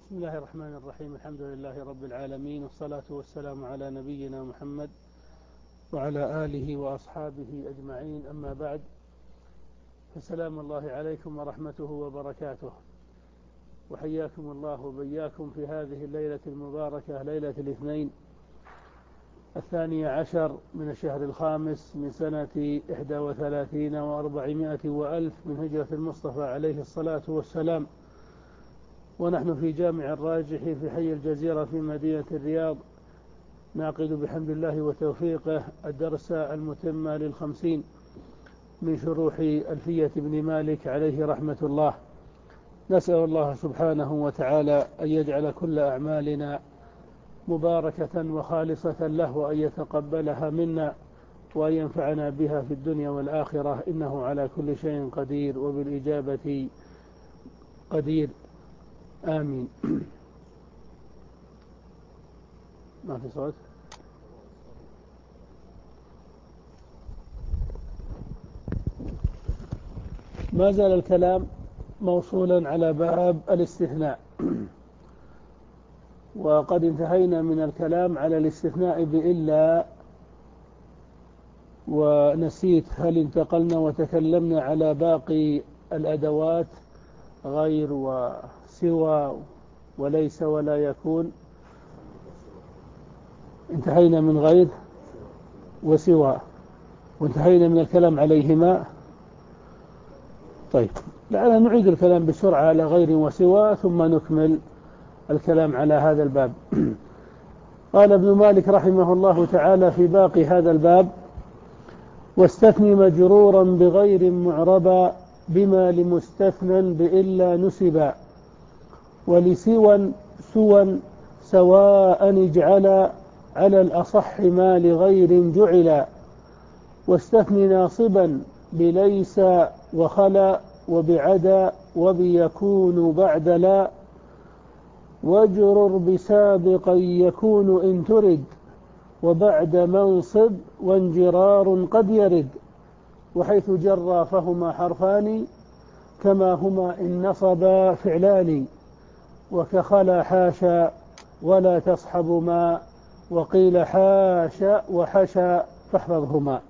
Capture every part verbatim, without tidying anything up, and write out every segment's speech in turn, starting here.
بسم الله الرحمن الرحيم. الحمد لله رب العالمين، والصلاة والسلام على نبينا محمد وعلى آله وأصحابه أجمعين، أما بعد، فسلام الله عليكم ورحمته وبركاته، وحياكم الله وبياكم في هذه الليلة المباركة، ليلة الاثنين الثانية عشر من الشهر الخامس من سنة إحدى وثلاثين وأربعمائة وألف من هجرة المصطفى عليه الصلاة والسلام، ونحن في جامع الراجح في حي الجزيرة في مدينة الرياض، نعقد بحمد الله وتوفيقه الدرس المتم للخمسين من شروح ألفية بن مالك عليه رحمة الله. نسأل الله سبحانه وتعالى أن يجعل كل أعمالنا مباركة وخالصة له، وأن يتقبلها منا، وأن ينفعنا بها في الدنيا والآخرة، إنه على كل شيء قدير وبالإجابة قدير، آمين. ما في صوت. ما زال الكلام موصولا على باب الاستثناء، وقد انتهينا من الكلام على الاستثناء بإلا، ونسيت هل انتقلنا وتكلمنا على باقي الأدوات غير وسوى وليس ولا يكون. انتهينا من غير وسوى، وانتهينا من الكلام عليهما. طيب، لعلنا نعيد الكلام بسرعة على غير وسوى ثم نكمل الكلام على هذا الباب. قال ابن مالك رحمه الله تعالى في باقي هذا الباب: واستثني مجرورا بغير معربا، بما لمستثنى بإلا نسبا، ولسوى سوى سواء اجعلا، على الأصح ما لغير جعلا. واستثني ناصبا بليس وخلا، وبعدا وبيكون بعد لا، واجرر بسابقا يكون إن ترد، وبعد منصب وانجرار قد يرد. وحيث جرى فهما حرفان، كما هما إن نصبا فعلان. وكخلا حاشا ولا تصحب ما، وقيل حاشا وحشا فاحفظهما.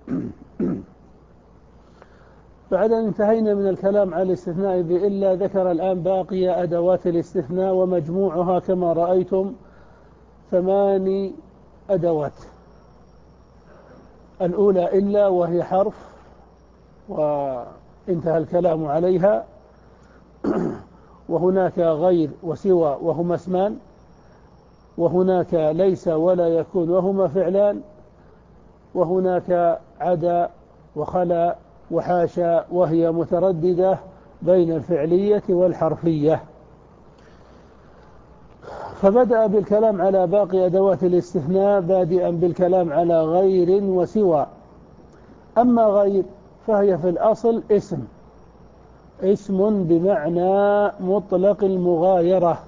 بعد أن انتهينا من الكلام على الاستثناء بإلا، ذكر الآن باقي أدوات الاستثناء، ومجموعها كما رأيتم ثماني أدوات. الأولى إلا، وهي حرف وانتهى الكلام عليها. وهناك غير وسوى وهما اسمان، وهناك ليس ولا يكون وهما فعلان، وهناك عدا وخلا وحاشا وهي مترددة بين الفعلية والحرفية. فبدأ بالكلام على باقي أدوات الاستثناء، بادئا بالكلام على غير وسوى. أما غير فهي في الأصل اسم اسم بمعنى مطلق المغايرة،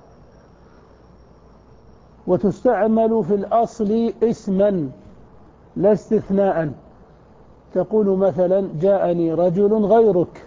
وتستعمل في الأصل اسما لا استثناء. تقول مثلا: جاءني رجل غيرك،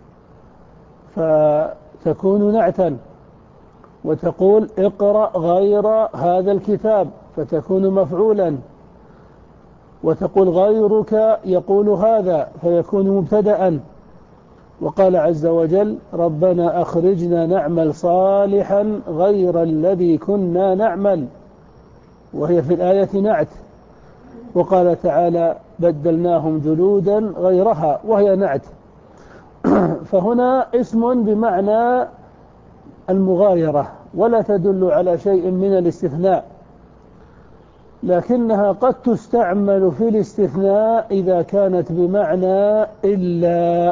فتكون نعتا. وتقول: اقرأ غير هذا الكتاب، فتكون مفعولا. وتقول: غيرك يقول هذا، فيكون مبتدأ. وقال عز وجل: ربنا أخرجنا نعمل صالحا غير الذي كنا نعمل، وهي في الآية نعت. وقال تعالى: بدلناهم جلودا غيرها، وهي نعت. فهنا اسم بمعنى المغايرة، ولا تدل على شيء من الاستثناء، لكنها قد تستعمل في الاستثناء إذا كانت بمعنى إلا.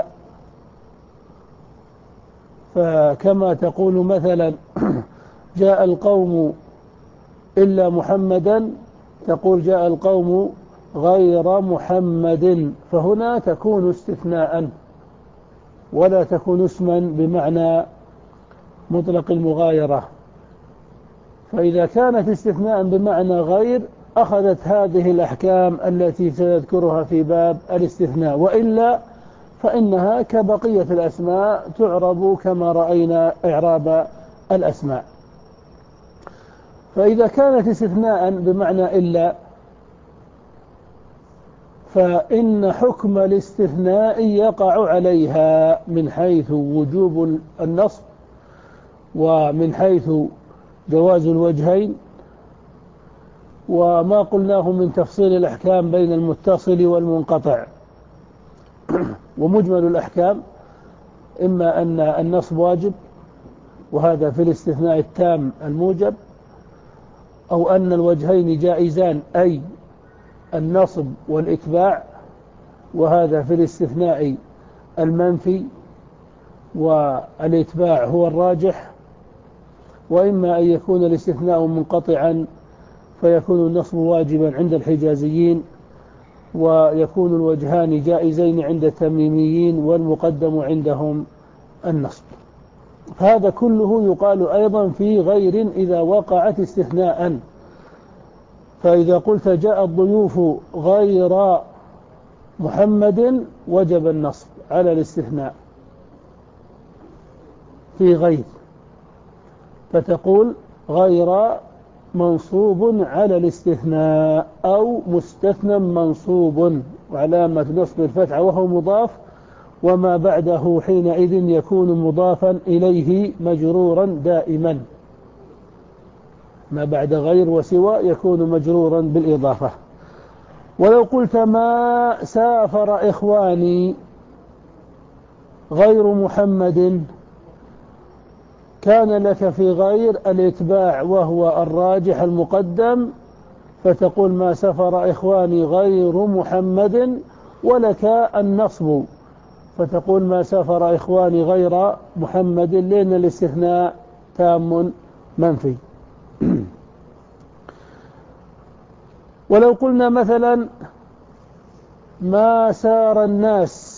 فكما تقول مثلا: جاء القوم إلا محمدا، تقول: جاء القوم غير محمد، فهنا تكون استثناء ولا تكون اسما بمعنى مطلق المغايرة. فإذا كانت استثناء بمعنى غير، أخذت هذه الأحكام التي سنذكرها في باب الاستثناء، وإلا فإنها كبقية الأسماء تعرب كما رأينا إعراب الأسماء. فإذا كانت استثناء بمعنى إلا فإن حكم الاستثناء يقع عليها من حيث وجوب النصب ومن حيث جواز الوجهين، وما قلناه من تفصيل الأحكام بين المتصل والمنقطع. ومجمل الأحكام إما أن النصب واجب وهذا في الاستثناء التام الموجب، أو أن الوجهين جائزان أي النصب والإتباع وهذا في الاستثناء المنفي والإتباع هو الراجح، وإما أن يكون الاستثناء منقطعا فيكون النصب واجبا عند الحجازيين ويكون الوجهان جائزين عند التميميين والمقدم عندهم النصب. هذا كله يقال أيضا في غير إذا وقعت استثناء. فإذا قلت جاء الضيوف غير محمد وجب النصب على الاستثناء في غير، فتقول غير منصوب على الاستثناء أو مستثنى منصوب وعلامة نصب الفتحة وهو مضاف، وما بعده حينئذ يكون مضافا إليه مجرورا دائما. ما بعد غير وسوى يكون مجرورا بالإضافة. ولو قلت ما سافر إخواني غير محمد كان لك في غير الإتباع وهو الراجح المقدم، فتقول ما سافر إخواني غير محمد، ولك النصب فتقول ما سافر إخواني غير محمد، لأن الاستثناء تام منفي. ولو قلنا مثلا ما سار الناس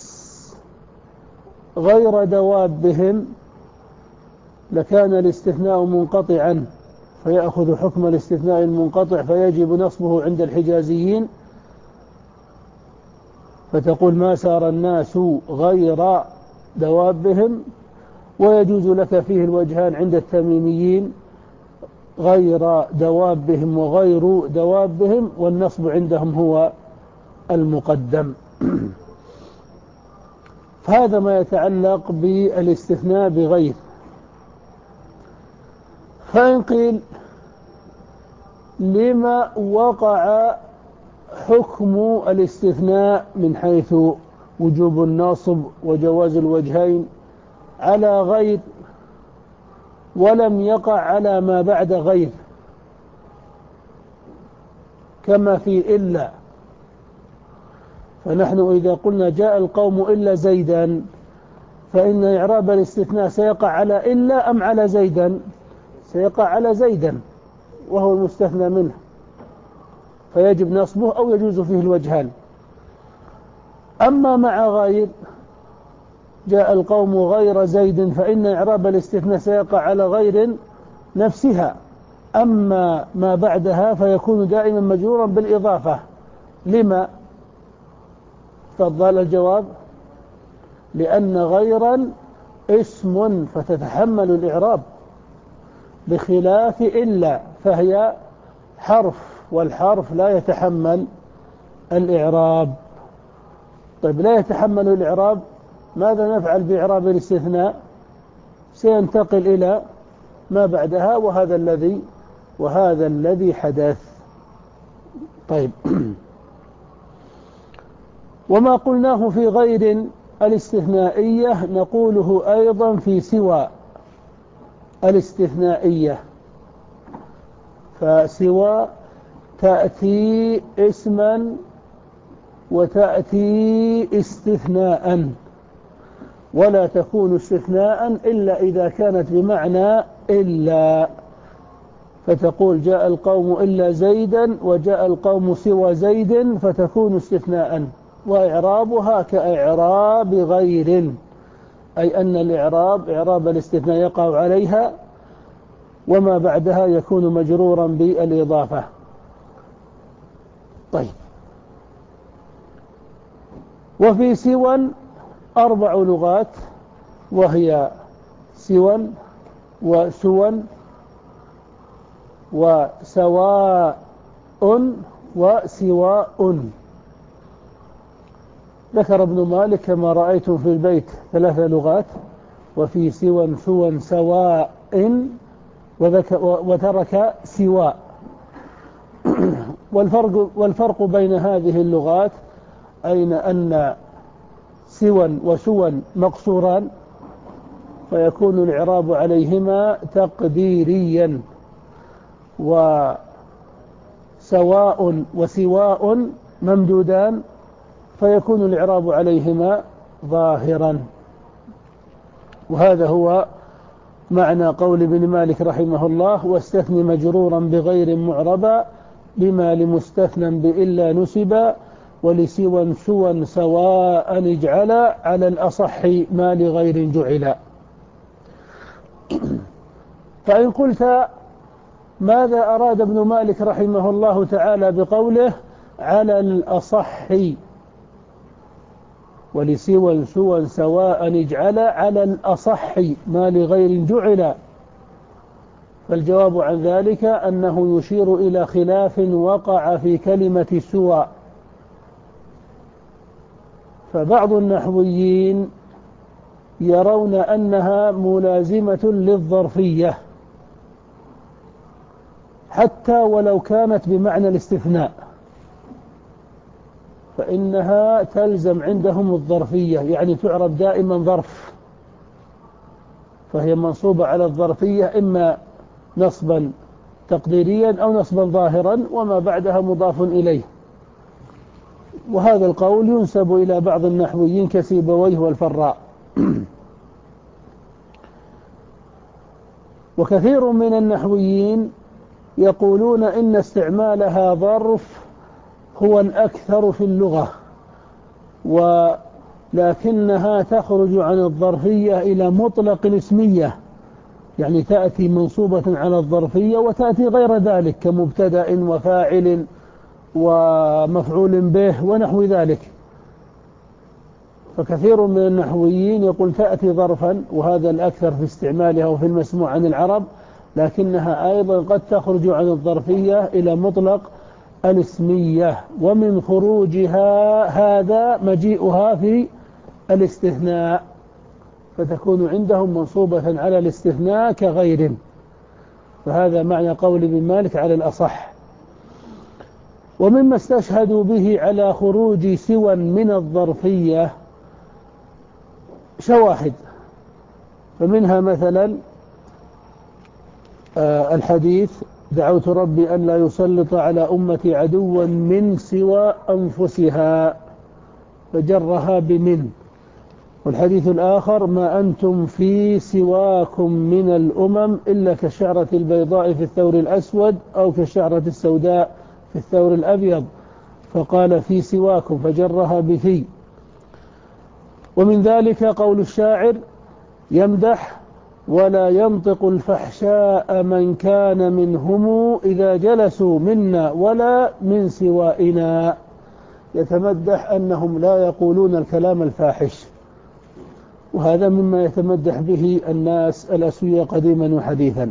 غير دوابهم لكان الاستثناء منقطعا فيأخذ حكم الاستثناء المنقطع فيجب نصبه عند الحجازيين، فتقول ما سار الناس غير دوابهم، ويجوز لك فيه الوجهان عند التميميين غير دوابهم وغير دوابهم، والنصب عندهم هو المقدم. فهذا ما يتعلق بالاستثناء بغير. فإن قيل لما وقع حكم الاستثناء من حيث وجوب النصب وجواز الوجهين على غير ولم يقع على ما بعد غير كما في إلا؟ فنحن إذا قلنا جاء القوم إلا زيدا فإن إعراب الاستثناء سيقع على إلا أم على زيدا؟ سيقع على زيدا وهو المستثنى منه، فيجب نصبه أو يجوز فيه الوجهان. أما مع غير جاء القوم غير زيد فإن إعراب الاستثناء سيقع على غير نفسها، أما ما بعدها فيكون دائما مجرورا بالإضافة. لما؟ تفضل الجواب. لأن غيرا اسم فتتحمل الإعراب بخلاف إلا فهي حرف والحرف لا يتحمل الإعراب. طيب لا يتحمل الإعراب، ماذا نفعل بإعراب الاستثناء؟ سينتقل إلى ما بعدها وهذا الذي وهذا الذي حدث. طيب وما قلناه في غير الاستثنائية نقوله أيضا في سوى الاستثنائية. فسوى تأتي اسما وتأتي استثناء، ولا تكون استثناء إلا إذا كانت بمعنى إلا، فتقول جاء القوم إلا زيدا وجاء القوم سوى زيد فتكون استثناء، وإعرابها كإعراب غير، أي أن الإعراب إعراب الاستثناء يقع عليها وما بعدها يكون مجرورا بالإضافة. طيب وفي سوى أربع لغات، وهي سوى وسوى وسواء وسواء. ذكر ابن مالك كما رأيتم في البيت ثلاث لغات، وفي سوى سوى سواء وترك سواء. والفرق, والفرق بين هذه اللغات أين أن سوى وسوى مقصوران، فيكون الإعراب عليهما تقديريا، وسواء وسواء ممدودان فيكون الإعراب عليهما ظاهرا. وهذا هو معنى قول ابن مالك رحمه الله: واستثن مجرورا بغير معربا بما لمستثنى بإلا نسبا ولسوى سوى سواء اجعل على الأصح ما لغير جعل. فإن قلت ماذا أراد ابن مالك رحمه الله تعالى بقوله على الأصح ولسوى سوى سواء اجعل على الأصح ما لغير جعل؟ فالجواب عن ذلك أنه يشير إلى خلاف وقع في كلمة سوى. فبعض النحويين يرون أنها ملازمة للظرفية حتى ولو كانت بمعنى الاستثناء، فإنها تلزم عندهم الظرفية، يعني تعرب دائما ظرف، فهي منصوبة على الظرفية إما نصبا تقديريا أو نصبا ظاهرا وما بعدها مضاف إليه. وهذا القول ينسب إلى بعض النحويين كسيبويه والفراء. وكثير من النحويين يقولون إن استعمالها ظرف هو الأكثر في اللغة، ولكنها تخرج عن الظرفية إلى مطلق الاسمية، يعني تأتي منصوبة على الظرفية وتأتي غير ذلك كمبتدأ وفاعل ومفعول به ونحو ذلك. فكثير من النحويين يقول تأتي ظرفا، وهذا الأكثر في استعمالها وفي المسموع عن العرب، لكنها أيضا قد تخرج عن الظرفية إلى مطلق الاسمية، ومن خروجها هذا مجيئها في الاستثناء، فتكون عندهم منصوبة على الاستثناء كغير. فهذا معنى قول ابن مالك على الأصح. ومما استشهدوا به على خروج سوى من الظرفية شواهد، فمنها مثلا الحديث: دعوت ربي أن لا يسلط على أمتي عدوا من سوى أنفسها، فجرها بمن. والحديث الآخر: ما أنتم في سواكم من الأمم إلا كالشعرة البيضاء في الثور الأسود أو كالشعرة السوداء في الثور الأبيض، فقال في سواكم فجرها بفي. ومن ذلك قول الشاعر: يمدح ولا ينطق الفحشاء من كان منهم إذا جلسوا منا ولا من سوائنا، يتمدح أنهم لا يقولون الكلام الفاحش، وهذا مما يتمدح به الناس الأسوية قديما وحديثا.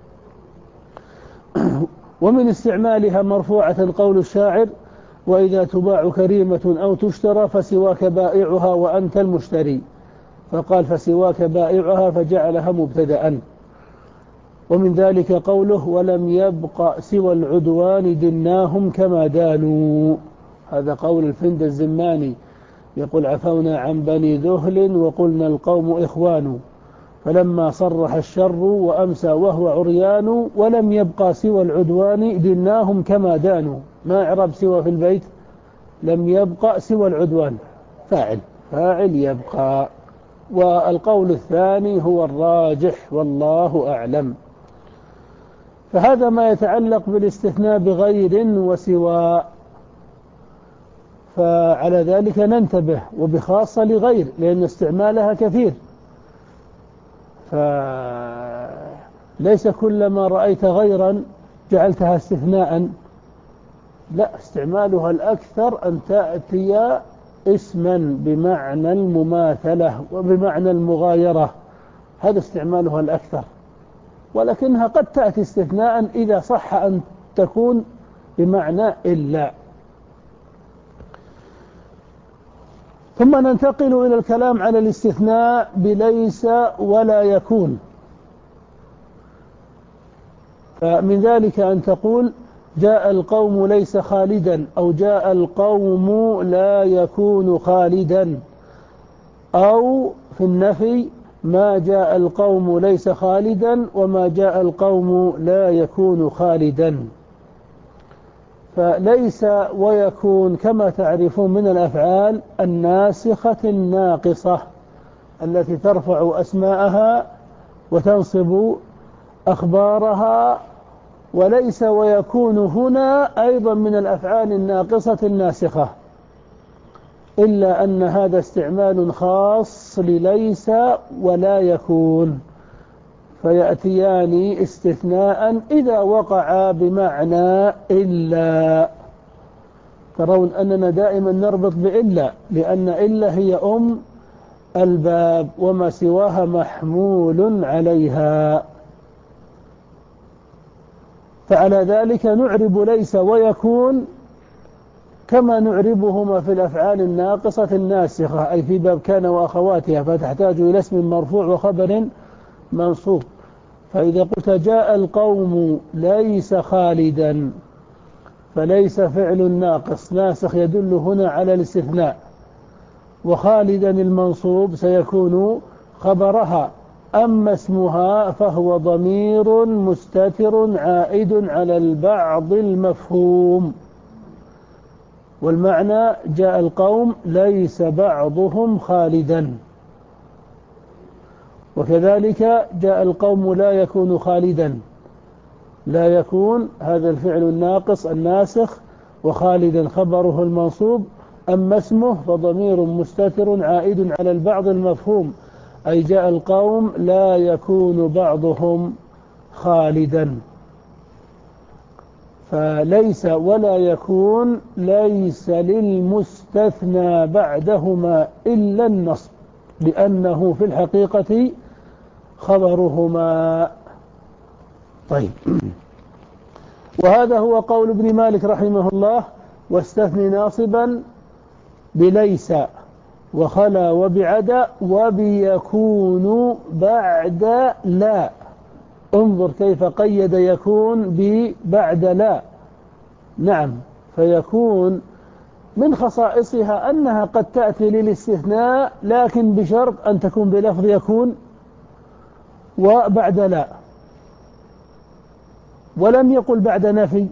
ومن استعمالها مرفوعة قول الشاعر: وإذا تباع كريمة أو تشترى فسواك بائعها وأنت المشتري، فقال فسواك بائعها فجعلها مبتدأ. ومن ذلك قوله: ولم يبق سوى العدوان دناهم كما دانوا، هذا قول الفند الزماني، يقول: عفونا عن بني ذهل وقلنا القوم إخوان، فلما صرح الشر وأمسى وهو عريان ولم يبقى سوى العدوان دناهم كما دانوا. ما إعراب سوى في البيت؟ لم يبقى سوى العدوان، فاعل فاعل يبقى. والقول الثاني هو الراجح والله أعلم. فهذا ما يتعلق بالاستثناء بغير وسوى، فعلى ذلك ننتبه، وبخاصة لغير لأن استعمالها كثير، فليس كلما رأيت غيرا جعلتها استثناء، لا، استعمالها الأكثر أن تأتي اسما بمعنى المماثلة وبمعنى المغايرة، هذا استعمالها الأكثر. ولكنها قد تأتي استثناء إذا صح أن تكون بمعنى إلا. ثم ننتقل إلى الكلام على الاستثناء بليس ولا يكون. فمن ذلك أن تقول جاء القوم ليس خالدا، أو جاء القوم لا يكون خالدا، أو في النفي ما جاء القوم ليس خالدا وما جاء القوم لا يكون خالدا. فليس ويكون كما تعرفون من الأفعال الناسخة الناقصة التي ترفع أسماءها وتنصب أخبارها، وليس ويكون هنا أيضا من الأفعال الناقصة الناسخة، إلا أن هذا استعمال خاص لليس ولا يكون، فيأتيان استثناء إذا وقع بمعنى إلا. ترون أننا دائما نربط بإلا، لأن إلا هي أم الباب وما سواها محمول عليها. فعلى ذلك نعرب ليس ويكون كما نعربهما في الأفعال الناقصة الناسخة، أي في باب كان وأخواتها، فتحتاج إلى اسم مرفوع وخبر منصوب. فإذا قلت جاء القوم ليس خالدا، فليس فعل ناقص ناسخ يدل هنا على الاستثناء، وخالدا المنصوب سيكون خبرها. أما اسمها فهو ضمير مستتر عائد على البعض المفهوم، والمعنى جاء القوم ليس بعضهم خالدا. وكذلك جاء القوم لا يكون خالدا، لا يكون هذا الفعل الناقص الناسخ، وخالدا خبره المنصوب. أما اسمه فضمير مستتر عائد على البعض المفهوم، أي جاء القوم لا يكون بعضهم خالدا. فليس ولا يكون ليس للمستثنى بعدهما إلا النصب، لأنه في الحقيقة خبرهما. طيب، وهذا هو قول ابن مالك رحمه الله: واستثني ناصبا بليس وخلا وبعدا وبيكون بعد لا. انظر كيف قيد يكون ببعد لا. نعم، فيكون من خصائصها أنها قد تأتي للاستثناء، لكن بشرط أن تكون بلفظ يكون وبعد لا، ولم يقل بعد نفي،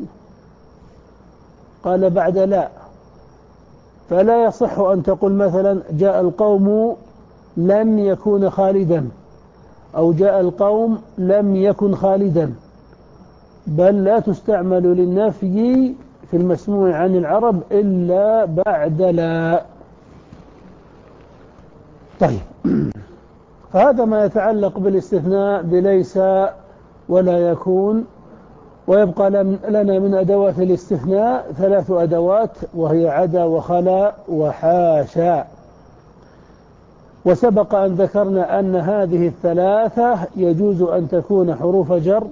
قال بعد لا. فلا يصح أن تقول مثلا جاء القوم لن يكون خالدا، أو جاء القوم لم يكن خالدا، بل لا تستعمل للنفي في المسموع عن العرب إلا بعد لا. طيب، فهذا ما يتعلق بالاستثناء بليس ولا يكون. ويبقى لنا من أدوات الاستثناء ثلاث أدوات، وهي عدا وخلا وحاشا. وسبق أن ذكرنا أن هذه الثلاثة يجوز أن تكون حروف جر،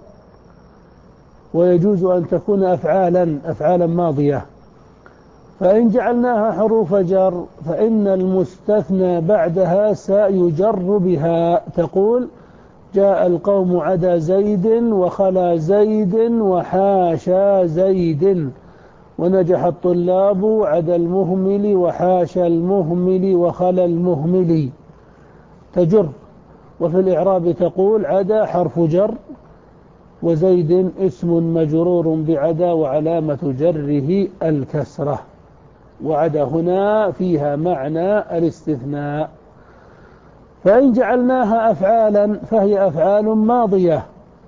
ويجوز أن تكون أفعالا أفعالا ماضية. فإن جعلناها حروف جر فإن المستثنى بعدها سيجر بها. تقول جاء القوم عدا زيد وخلا زيد وحاشا زيد، ونجح الطلاب عدا المهمل وحاشا المهمل وخلا المهمل، تجر. وفي الإعراب تقول عدا حرف جر، وزيد اسم مجرور بعدا وعلامة جره الكسرة. وعدا هنا فيها معنى الاستثناء. فإن جعلناها أفعالا فهي أفعال ماضية،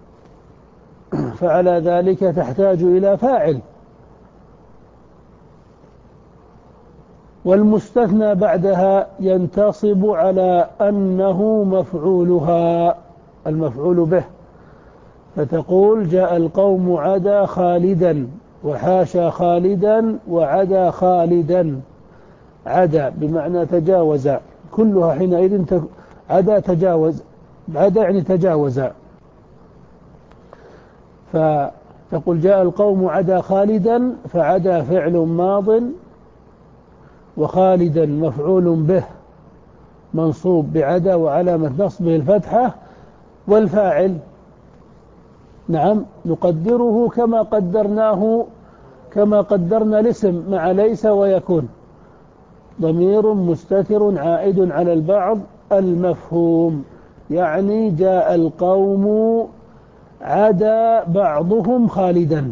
فعلى ذلك تحتاج إلى فاعل، والمستثنى بعدها ينتصب على أنه مفعولها، المفعول به. فتقول جاء القوم عدا خالدا وحاشا خالدا وعدا خالدا. عدا بمعنى تجاوز، كلها حينئذ عدا تجاوز، عدا يعني تجاوز. فتقول جاء القوم عدا خالدا، فعدا فعل ماض، وخالدا مفعول به منصوب بعدا وعلامة نصبه الفتحة، والفاعل نعم نقدره كما قدرناه كما قدرنا الاسم مع ليس ويكون، ضمير مستتر عائد على البعض المفهوم، يعني جاء القوم عدا بعضهم خالدا،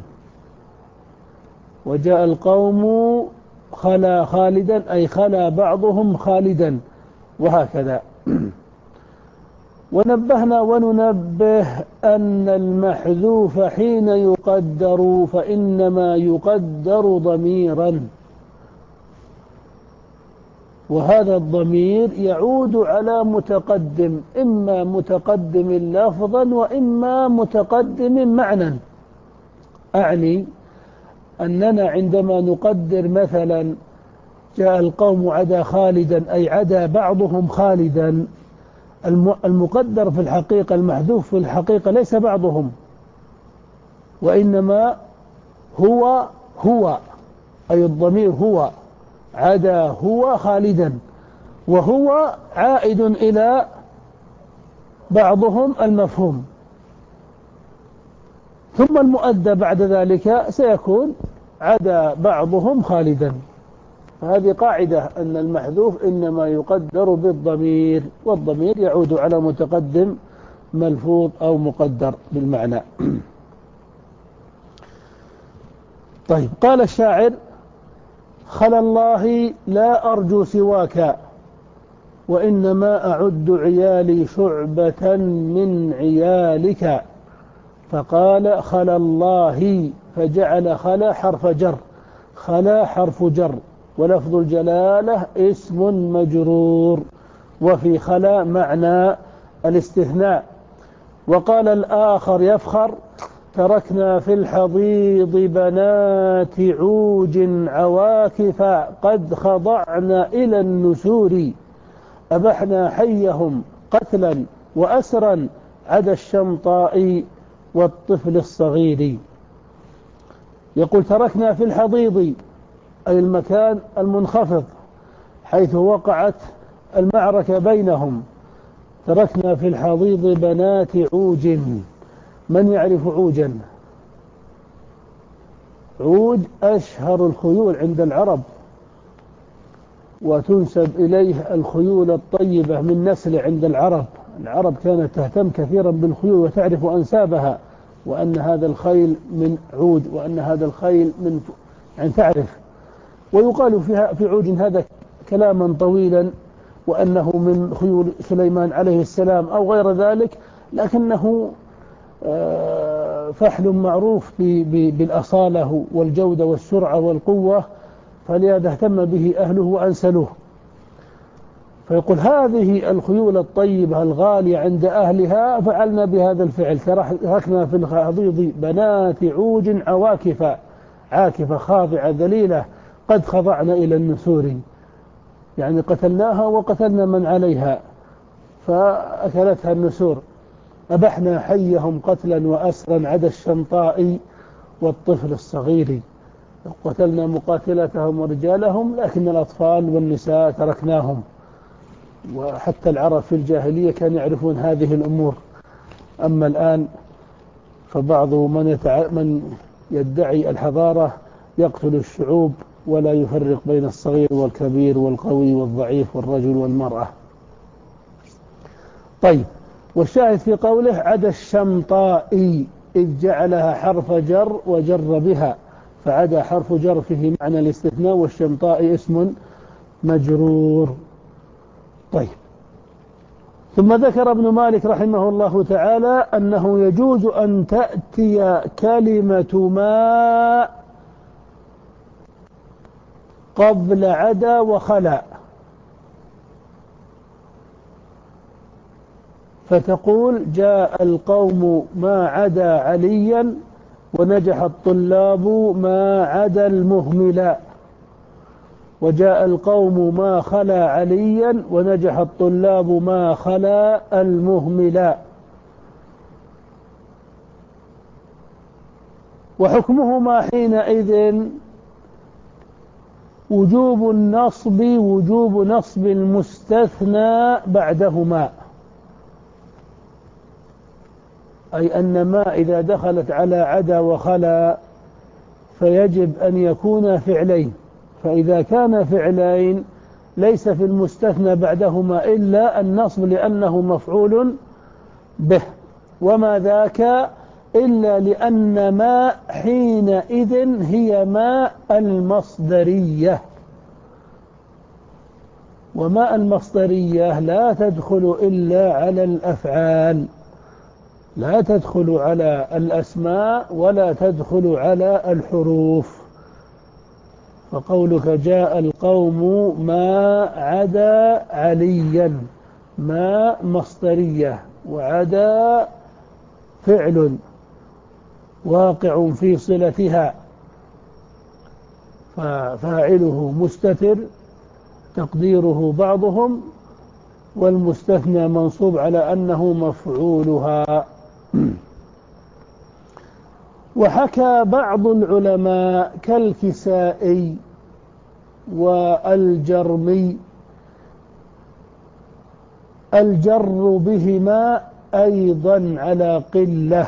وجاء القوم خلا خالدا أي خلا بعضهم خالدا، وهكذا. ونبهنا وننبه أن المحذوف حين يقدر فإنما يقدر ضميرا، وهذا الضمير يعود على متقدم، إما متقدم لفظا وإما متقدم معنى. أعني أننا عندما نقدر مثلا جاء القوم عدا خالدا أي عدا بعضهم خالدا، المقدر في الحقيقة المحذوف في الحقيقة ليس بعضهم، وإنما هو هو أي الضمير هو، عدا هو خالدا، وهو عائد إلى بعضهم المفهوم، ثم المؤدى بعد ذلك سيكون عدا بعضهم خالدا. فهذه قاعدة أن المحذوف إنما يقدر بالضمير، والضمير يعود على متقدم ملفوظ أو مقدر بالمعنى. طيب، قال الشاعر: خلا الله لا أرجو سواك، وإنما أعد عيالي شعبة من عيالك. فقال خلا الله، فجعل خلا حرف جر، خلا حرف جر، ولفظ الجلالة اسم مجرور، وفي خلا معنى الاستثناء. وقال الآخر يفخر: تركنا في الحضيض بنات عوج عواكف قد خضعن إلى النسور، أبحنا حيهم قتلا وأسرا عدا الشمطاء والطفل الصغير. يقول: تركنا في الحضيض أي المكان المنخفض حيث وقعت المعركة بينهم، تركنا في الحضيض بنات عوج. من يعرف عوجا؟ عوج أشهر الخيول عند العرب، وتنسب إليه الخيول الطيبة من نسل عند العرب. العرب كانت تهتم كثيرا بالخيول وتعرف أنسابها، وأن هذا الخيل من عوج، وأن هذا الخيل من يعني تعرف. ويقال فيها في عوج هذا كلاما طويلا، وأنه من خيول سليمان عليه السلام أو غير ذلك، لكنه فحل معروف بالأصالة والجودة والسرعة والقوة، فلهذا اهتم به أهله وأنسلوه. فيقول: هذه الخيول الطيبة الغالية عند أهلها فعلنا بهذا الفعل، تركنا في الحضيض بنات عوج عواكف، عاكفة خاضعة ذليلة، قد خضعنا إلى النسور، يعني قتلناها وقتلنا من عليها فأكلتها النسور. أبحنا حيهم قتلا وأسرا عدا الشمطاء والطفل الصغير، قتلنا مقاتلتهم ورجالهم، لكن الأطفال والنساء تركناهم. وحتى العرب في الجاهلية كانوا يعرفون هذه الأمور. أما الآن فبعض من, يتع... من يدعي الحضارة يقتل الشعوب ولا يفرق بين الصغير والكبير والقوي والضعيف والرجل والمرأة. طيب، والشاهد في قوله عدا الشمطاء إذ جعلها حرف جر وجر بها، فعدا حرف جر فيه معنى الاستثناء، والشمطاء اسم مجرور. طيب، ثم ذكر ابن مالك رحمه الله تعالى أنه يجوز أن تأتي كلمة ما قبل عدا وخلا، فتقول جاء القوم ما عدا عليا، ونجح الطلاب ما عدا المهملا، وجاء القوم ما خلا عليا، ونجح الطلاب ما خلا المهملا. وحكمهما حينئذ وجوب النصب وجوب نصب المستثنى بعدهما، أي أن ما إذا دخلت على عدا وخلا فيجب أن يكون فعلين، فإذا كان فعلين ليس في المستثنى بعدهما إلا النصب لأنه مفعول به، وما ذاك إلا لأن ما حينئذ هي ما المصدرية، وما المصدرية لا تدخل إلا على الأفعال، لا تدخل على الأسماء ولا تدخل على الحروف. فقولك جاء القوم ما عدا عليا، ما مصدرية وعدا فعل واقع في صلتها، ففاعله مستتر تقديره بعضهم، والمستثنى منصوب على أنه مفعولها. وحكى بعض العلماء كالكسائي والجرمي الجر بهما أيضا على قلة،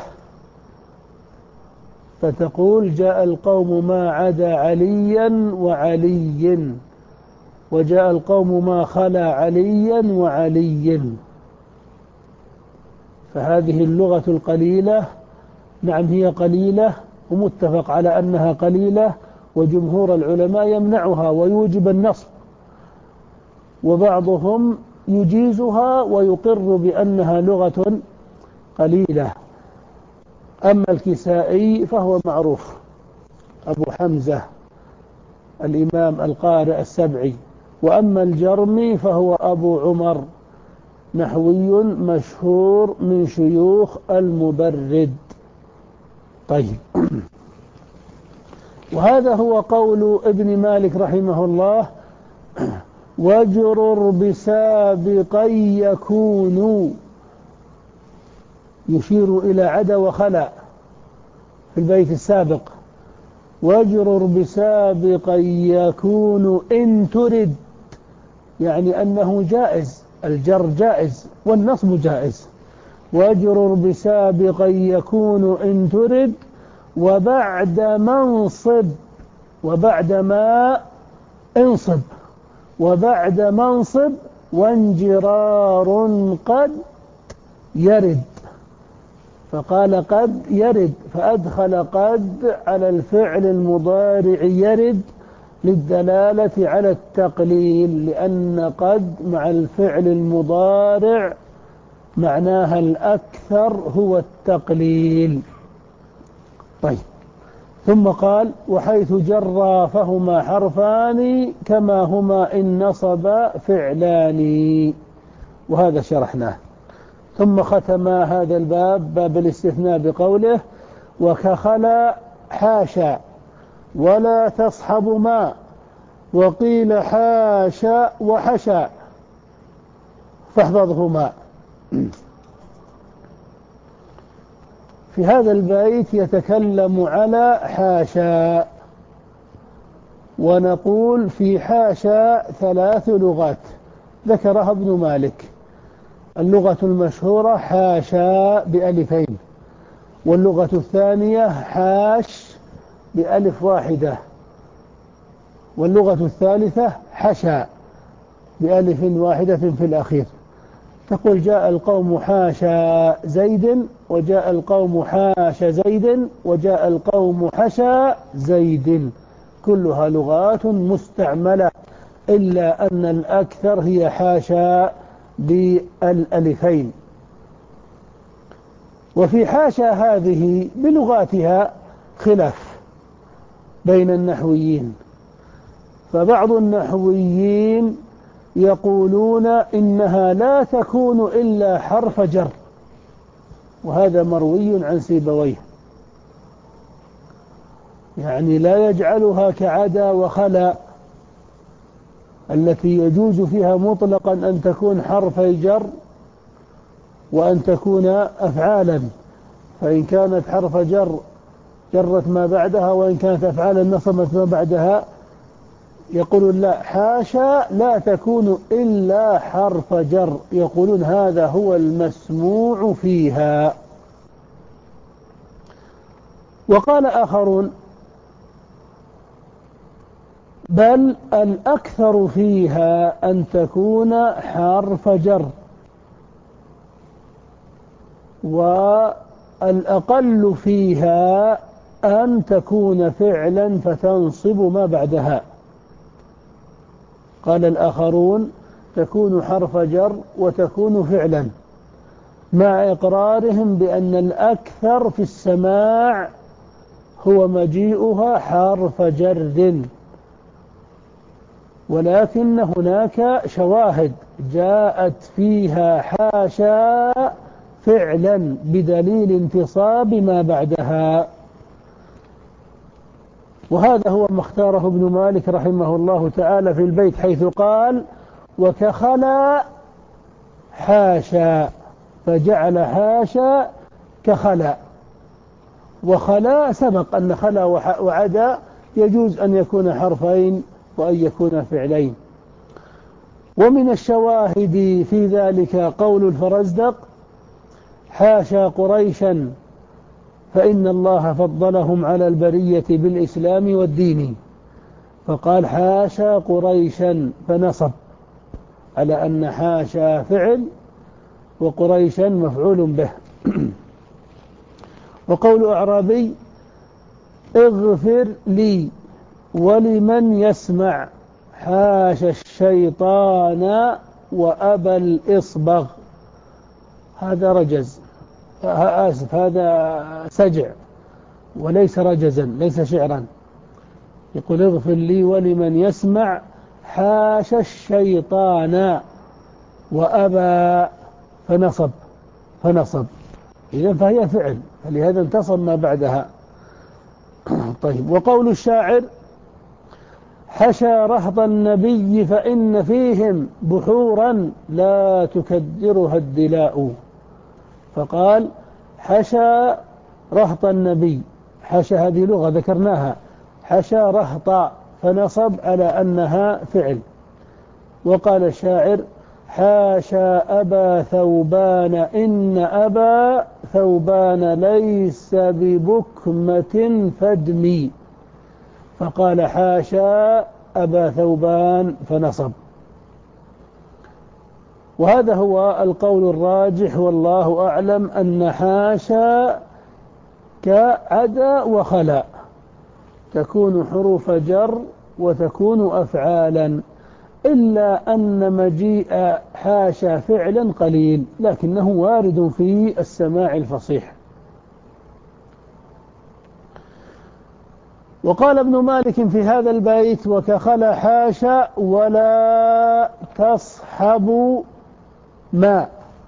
فتقول جاء القوم ما عدا عليا وعلي، وجاء القوم ما خلا عليا وعلي. فهذه اللغة القليلة نعم هي قليلة ومتفق على أنها قليلة، وجمهور العلماء يمنعها ويوجب النصب، وبعضهم يجيزها ويقر بأنها لغة قليلة. أما الكسائي فهو معروف أبو حمزة الإمام القارئ السبعي، وأما الجرمي فهو أبو عمر نحوي مشهور من شيوخ المبرد. طيب، وهذا هو قول ابن مالك رحمه الله: واجرر بسابقي يكون، يشير إلى عدا وخلا في البيت السابق. واجرر بسابقي يكون إن ترد، يعني أنه جائز، الجر جائز والنصب جائز. واجرر بسابقي يكون إن ترد، وبعد منصب، وبعد ما انصب، وبعد منصب وانجرار قد يرد. فقال قد يرد، فأدخل قد على الفعل المضارع يرد للدلالة على التقليل، لأن قد مع الفعل المضارع معناها الأكثر هو التقليل. طيب، ثم قال: وحيث جرى فهما حرفان كما هما إن نصب فعلان. وهذا شرحناه. ثم ختم هذا الباب باب الاستثناء بقوله: وكخلا حاشا ولا تصحب ما، وقيل حاشا وحشا، فاحفظهما. في هذا البيت يتكلم على حاشا، ونقول في حاشا ثلاث لغات ذكرها ابن مالك. اللغة المشهورة حاشا بألفين، واللغة الثانية حاش بألف واحدة، واللغة الثالثة حشا بألف واحدة في الأخير. تقول جاء القوم حاشا زيد، وجاء القوم حاش زيد، وجاء القوم حشا زيد، كلها لغات مستعملة، إلا أن الأكثر هي حاشا بالألفين. وفي حاشا هذه بلغاتها خلاف بين النحويين، فبعض النحويين يقولون إنها لا تكون إلا حرف جر، وهذا مروي عن سيبويه، يعني لا يجعلها كعدا وخلا التي يجوز فيها مطلقا أن تكون حرفي جر وأن تكون أفعالا. فإن كانت حرف جر جرت ما بعدها، وإن كانت أفعالا نصبت ما بعدها يقولون لا، حاشا لا تكون إلا حرف جر، يقولون هذا هو المسموع فيها. وقال آخرون بل الأكثر فيها أن تكون حرف جر، والأقل فيها أن تكون فعلا فتنصب ما بعدها. قال الآخرون تكون حرف جر وتكون فعلا، مع إقرارهم بأن الأكثر في السماع هو مجيئها حرف جر، ولكن هناك شواهد جاءت فيها حاشا فعلا بدليل انتصاب ما بعدها. وهذا هو ما اختاره ابن مالك رحمه الله تعالى في البيت، حيث قال وكخلا حاشا، فجعل حاشا كخلا. وخلا سبق أن خلا وعدا يجوز أن يكون حرفين وأن يكون فعلين. ومن الشواهد في ذلك قول الفرزدق حاشا قريشا فإن الله فضلهم على البرية بالإسلام والدين، فقال حاشا قريشا فنصب على أن حاشا فعل وقريشا مفعول به. وقول أعرابي اغفر لي ولمن يسمع حاشا الشيطان وأبى الإصبغ، هذا رجز، آسف هذا سجع وليس رجزا، ليس شعرا. يقول اغفر لي ولمن يسمع حاشا الشيطان وأبى فنصب فنصب إذن فهي فعل، فلهذا انتصب ما بعدها. طيب. وقول الشاعر حشى رهط النبي فإن فيهم بحورا لا تكدرها الدلاء، فقال حشى رهط النبي، حشى هذه لغة ذكرناها، حشى رهط فنصب على أنها فعل. وقال الشاعر حاشا أبا ثوبان إن أبا ثوبان ليس ببكمة فادمي، فقال حاشا أبا ثوبان فنصب. وهذا هو القول الراجح والله أعلم، أن حاشا كعدا وخلا تكون حروف جر وتكون أفعالا، إلا أن مجيء حاشا فعلا قليل لكنه وارد في السماع الفصيح. وقال ابن مالك في هذا البيت وكخلا حاشا ولا تصحب ما.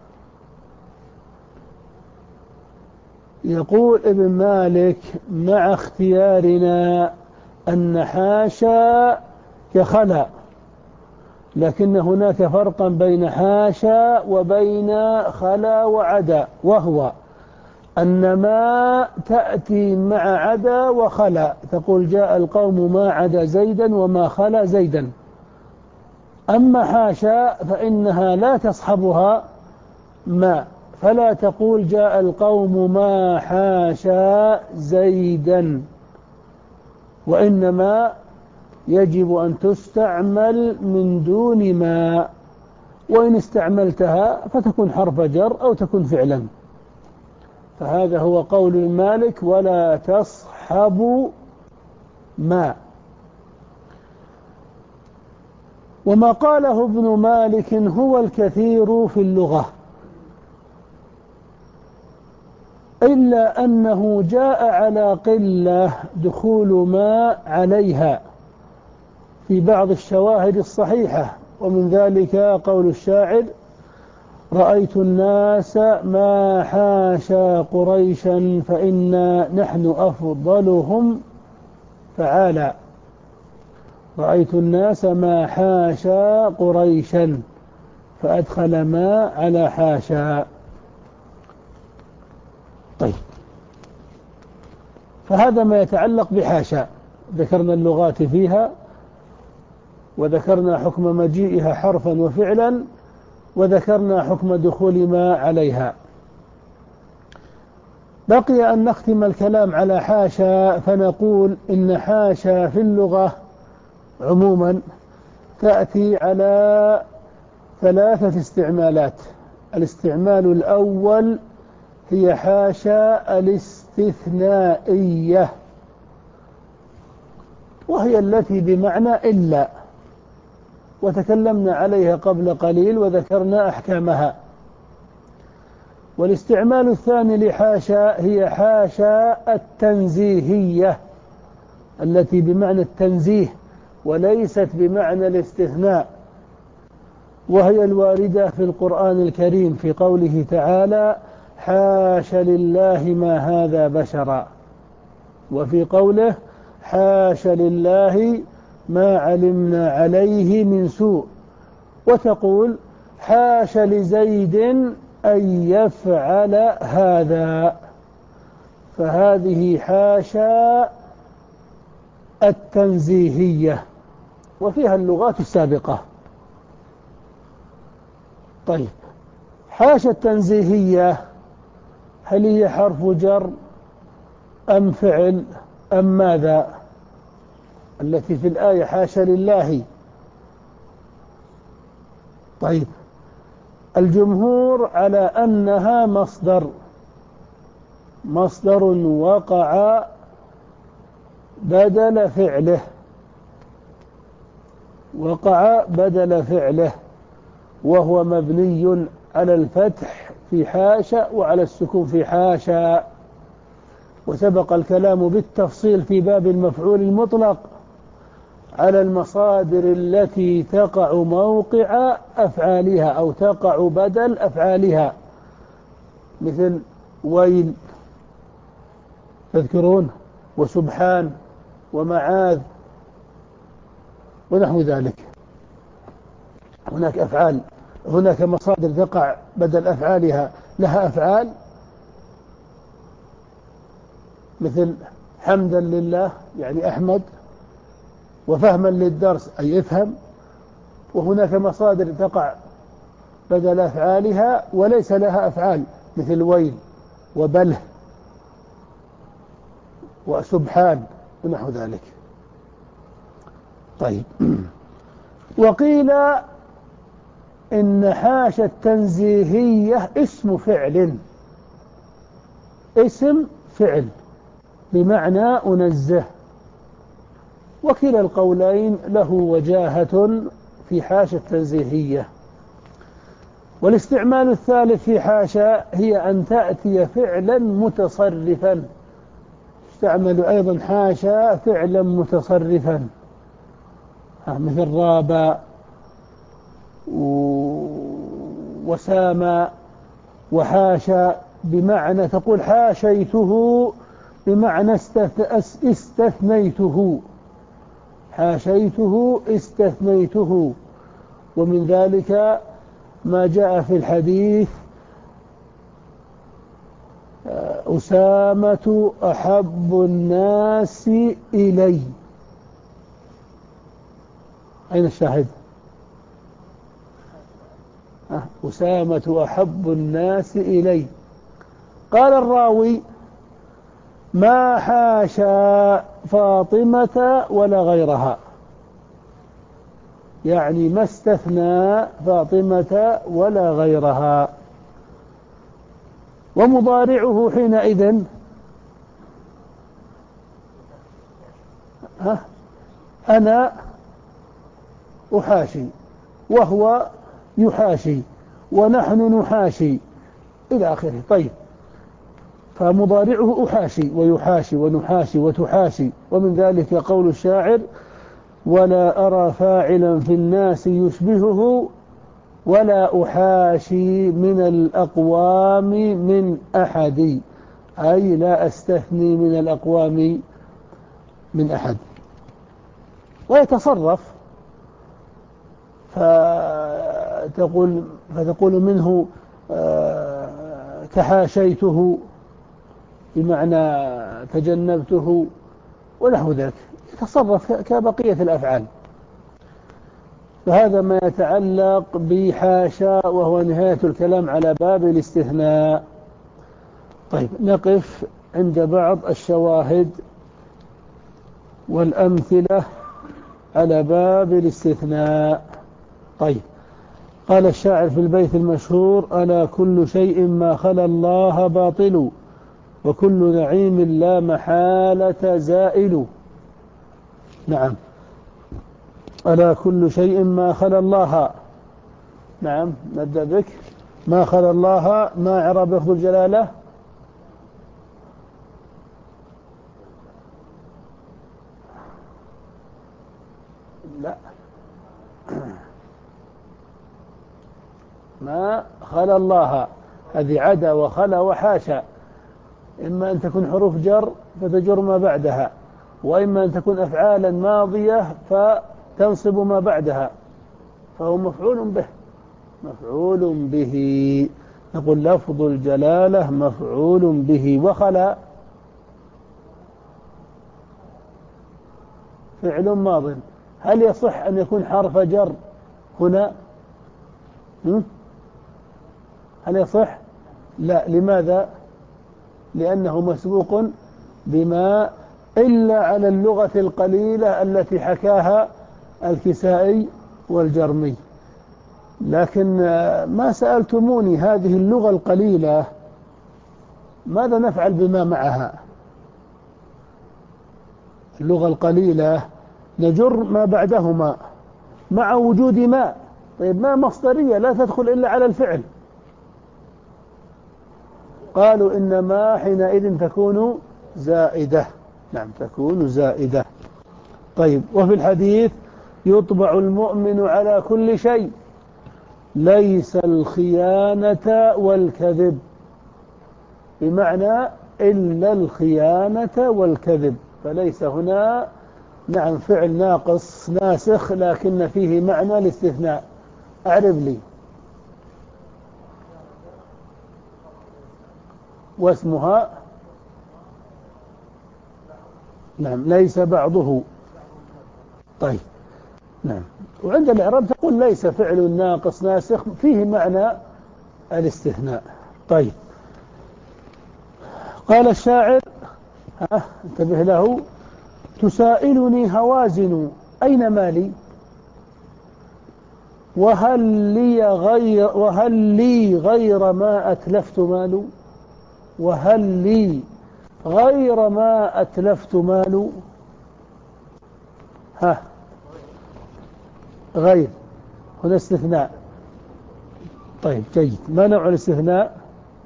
يقول ابن مالك مع اختيارنا أن حاشا كخلا، لكن هناك فرقا بين حاشا وبين خلا وعدا، وهو أن ما تأتي مع عدا وخلا، تقول جاء القوم ما عدا زيدا وما خلا زيدا. أما حاشا فإنها لا تصحبها ما، فلا تقول جاء القوم ما حاشا زيدا، وإنما يجب أن تستعمل من دون ما، وإن استعملتها فتكون حرف جر أو تكون فعلا. فهذا هو قول المالك ولا تصحب ما. وما قاله ابن مالك هو الكثير في اللغة، إلا أنه جاء على قلة دخول ما عليها في بعض الشواهد الصحيحة، ومن ذلك قول الشاعر رأيت الناس ما حاشا قريشا فإنا نحن أفضلهم فعالا. رأيت الناس ما حاشا قريشا فأدخل ما على حاشا. طيب. فهذا ما يتعلق بحاشا. ذكرنا اللغات فيها، وذكرنا حكم مجيئها حرفا وفعلا، وذكرنا حكم دخول ما عليها. بقي أن نختم الكلام على حاشا، فنقول إن حاشا في اللغة عموما تأتي على ثلاثة استعمالات. الاستعمال الأول هي حاشا الاستثنائية، وهي التي بمعنى إلا، وتكلمنا عليها قبل قليل وذكرنا أحكامها. والاستعمال الثاني لحاشا هي حاشا التنزيهية، التي بمعنى التنزيه وليست بمعنى الاستثناء، وهي الواردة في القرآن الكريم في قوله تعالى: حاش لله ما هذا بشرا، وفي قوله: حاش لله ما علمنا عليه من سوء، وتقول: حاش لزيد أن يفعل هذا. فهذه حاشا التنزيهية، وفيها اللغات السابقة. طيب، حاشا التنزيهية هل هي حرف جر أم فعل أم ماذا؟ التي في الآية حاشا لله. طيب، الجمهور على أنها مصدر مصدر وقع بدل فعله وقع بدل فعله وهو مبني على الفتح في حاشا وعلى السكون في حاشا. وسبق الكلام بالتفصيل في باب المفعول المطلق على المصادر التي تقع موقع أفعالها أو تقع بدل أفعالها، مثل ويل، تذكرون، وسبحان، ومعاذ، ونحو ذلك. هناك أفعال، هناك مصادر تقع بدل أفعالها لها أفعال، مثل حمدا لله يعني أحمد، وفهما للدرس أي افهم. وهناك مصادر تقع بدل أفعالها وليس لها أفعال، مثل ويل وبله وسبحان ونحو ذلك. طيب، وقيل إن حاشا التنزيهية اسم فعل اسم فعل بمعنى أنزه، وكلا القولين له وجاهة في حاشا التنزيهية. والاستعمال الثالث في حاشا هي أن تأتي فعلا متصرفا. استعمل أيضا حاشا فعلا متصرفا، مثل راب وسام وحاشا، بمعنى تقول حاشيته بمعنى استثنيته، حاشيته استثنيته. ومن ذلك ما جاء في الحديث: أسامة أحب الناس إلي. أين الشاهد؟ أسامة أحب الناس إلي. قال الراوي: ما حاشا فاطمة ولا غيرها، يعني ما استثنى فاطمة ولا غيرها. ومضارعه حينئذ ها أنا أحاشي، وهو يحاشي، ونحن نحاشي، إلى آخره. طيب، فمضارعه أحاشي ويحاشي ونحاشي وتحاشي. ومن ذلك قول الشاعر: ولا أرى فاعلا في الناس يشبهه، ولا أحاشي من الأقوام من أحد، أي لا أستثني من الأقوام من أحد. ويتصرف، فتقول, فتقول منه تحاشيته بمعنى تجنبته ونحو ذلك، يتصرف كبقية الأفعال. فهذا ما يتعلق بحاشا، وهو نهاية الكلام على باب الاستثناء. طيب، نقف عند بعض الشواهد والأمثلة على باب الاستثناء. طيب، قال الشاعر في البيت المشهور: ألا كل شيء ما خلا الله باطل، وكل نعيم لا محالة زائل. نعم، ألا كل شيء ما خلا الله. نعم، نبدأ بك. ما خلا الله، ما إعراب لفظ الجلالة؟ لا، ما خلا الله هذه عدا وخلا وحاشا، إما أن تكون حروف جر فتجر ما بعدها، وإما أن تكون أفعالا ماضية فتنصب ما بعدها، فهو مفعول به. مفعول به، نقول لفظ الجلالة مفعول به. وخلا فعل ماض. هل يصح أن يكون حرف جر هنا؟ هل يصح؟ لا. لماذا؟ لأنه مسبوق بما، إلا على اللغة القليلة التي حكاها الكسائي والجرمي. لكن ما سألتموني هذه اللغة القليلة ماذا نفعل بما معها؟ اللغة القليلة نجر ما بعدهما مع وجود ما. طيب، ما مصدرية لا تدخل إلا على الفعل. قالوا إنما حينئذ تكون زائدة. نعم، تكون زائدة. طيب، وفي الحديث: يطبع المؤمن على كل شيء ليس الخيانة والكذب، بمعنى إلا الخيانة والكذب. فليس هنا نعم فعل ناقص ناسخ، لكن فيه معنى الاستثناء. أعرب لي. واسمها نعم ليس بعضه. طيب، نعم. وعند الإعراب تقول ليس فعل ناقص ناسخ، فيه معنى الاستثناء. طيب، قال الشاعر: ها انتبه له: تسائلني هوازن أين مالي، وهل لي غير, وهل لي غير ما أتلفت مال. وهل لي غير ما أتلفت مال. ها، غير هنا استثناء. طيب، جيد. ما نوع الاستثناء؟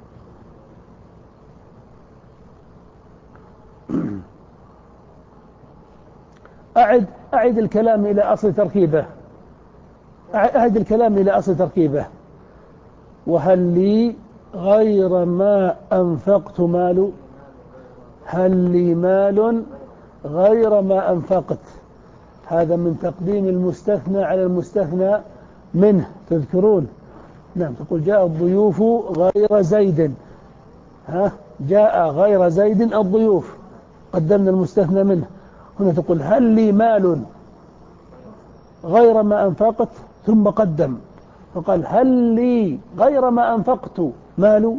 أعد أعد الكلام إلى أصل تركيبه. أعد الكلام إلى أصل تركيبه. وهل لي غير ما أنفقت مال. هل لي مال غير ما أنفقت. هذا من تقديم المستثنى على المستثنى منه، تذكرون؟ نعم، تقول: جاء الضيوف غير زيد. ها، جاء غير زيد الضيوف، قدمنا المستثنى منه. هنا تقول: هل لي مال غير ما أنفقت، ثم قدم فقال: هل لي غير ما أنفقت مال.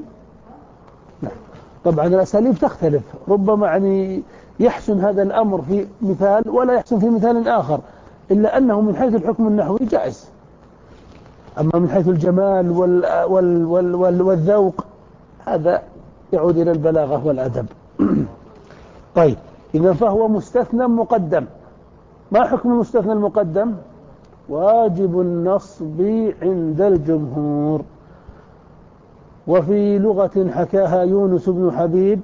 طبعا الأساليب تختلف، ربما يعني يحسن هذا الأمر في مثال ولا يحسن في مثال آخر، إلا أنه من حيث الحكم النحوي جائز. أما من حيث الجمال وال وال وال وال والذوق هذا يعود إلى البلاغة والأدب. طيب، إذا فهو مستثنى مقدم. ما حكم المستثنى المقدم؟ واجب النصب عند الجمهور. وفي لغة حكاها يونس بن حبيب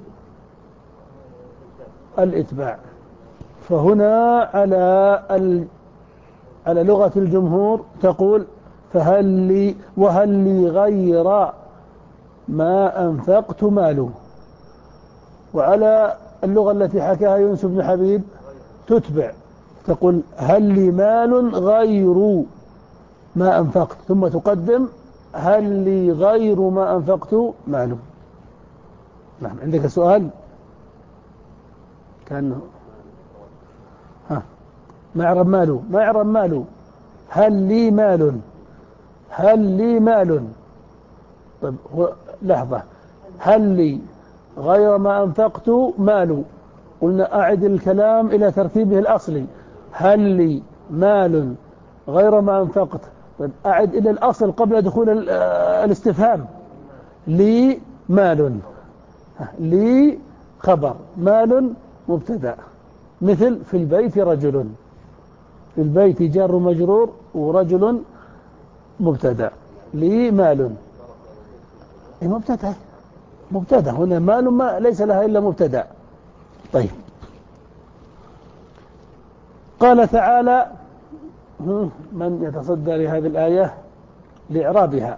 الإتباع. فهنا على ال... على لغة الجمهور تقول: فهل لي وهل لي غير ما أنفقت ماله. وعلى اللغة التي حكاها يونس بن حبيب تتبع، تقول: هل لي مال غير ما أنفقت، ثم تقدم: هل لي غير ما أنفقت ماله. نعم، عندك سؤال؟ كأنه ها ما يعرب ماله ما يعرب ماله هل لي مال هل لي مال. طيب هو لحظة، هل لي غير ما أنفقت مال، قلنا أعد الكلام إلى ترتيبه الأصلي، هل لي مال غير ما أنفقت. طيب أعد إلى الأصل قبل دخول الاستفهام. لي مال، لي خبر، مال مبتدأ. مثل في البيت رجل، في البيت جار مجرور ورجل مبتدأ. لي مال مبتدأ، مبتدأ هنا مال ما ليس لها إلا مبتدأ. طيب قال تعالى من يتصدى لهذه الآية لإعرابها.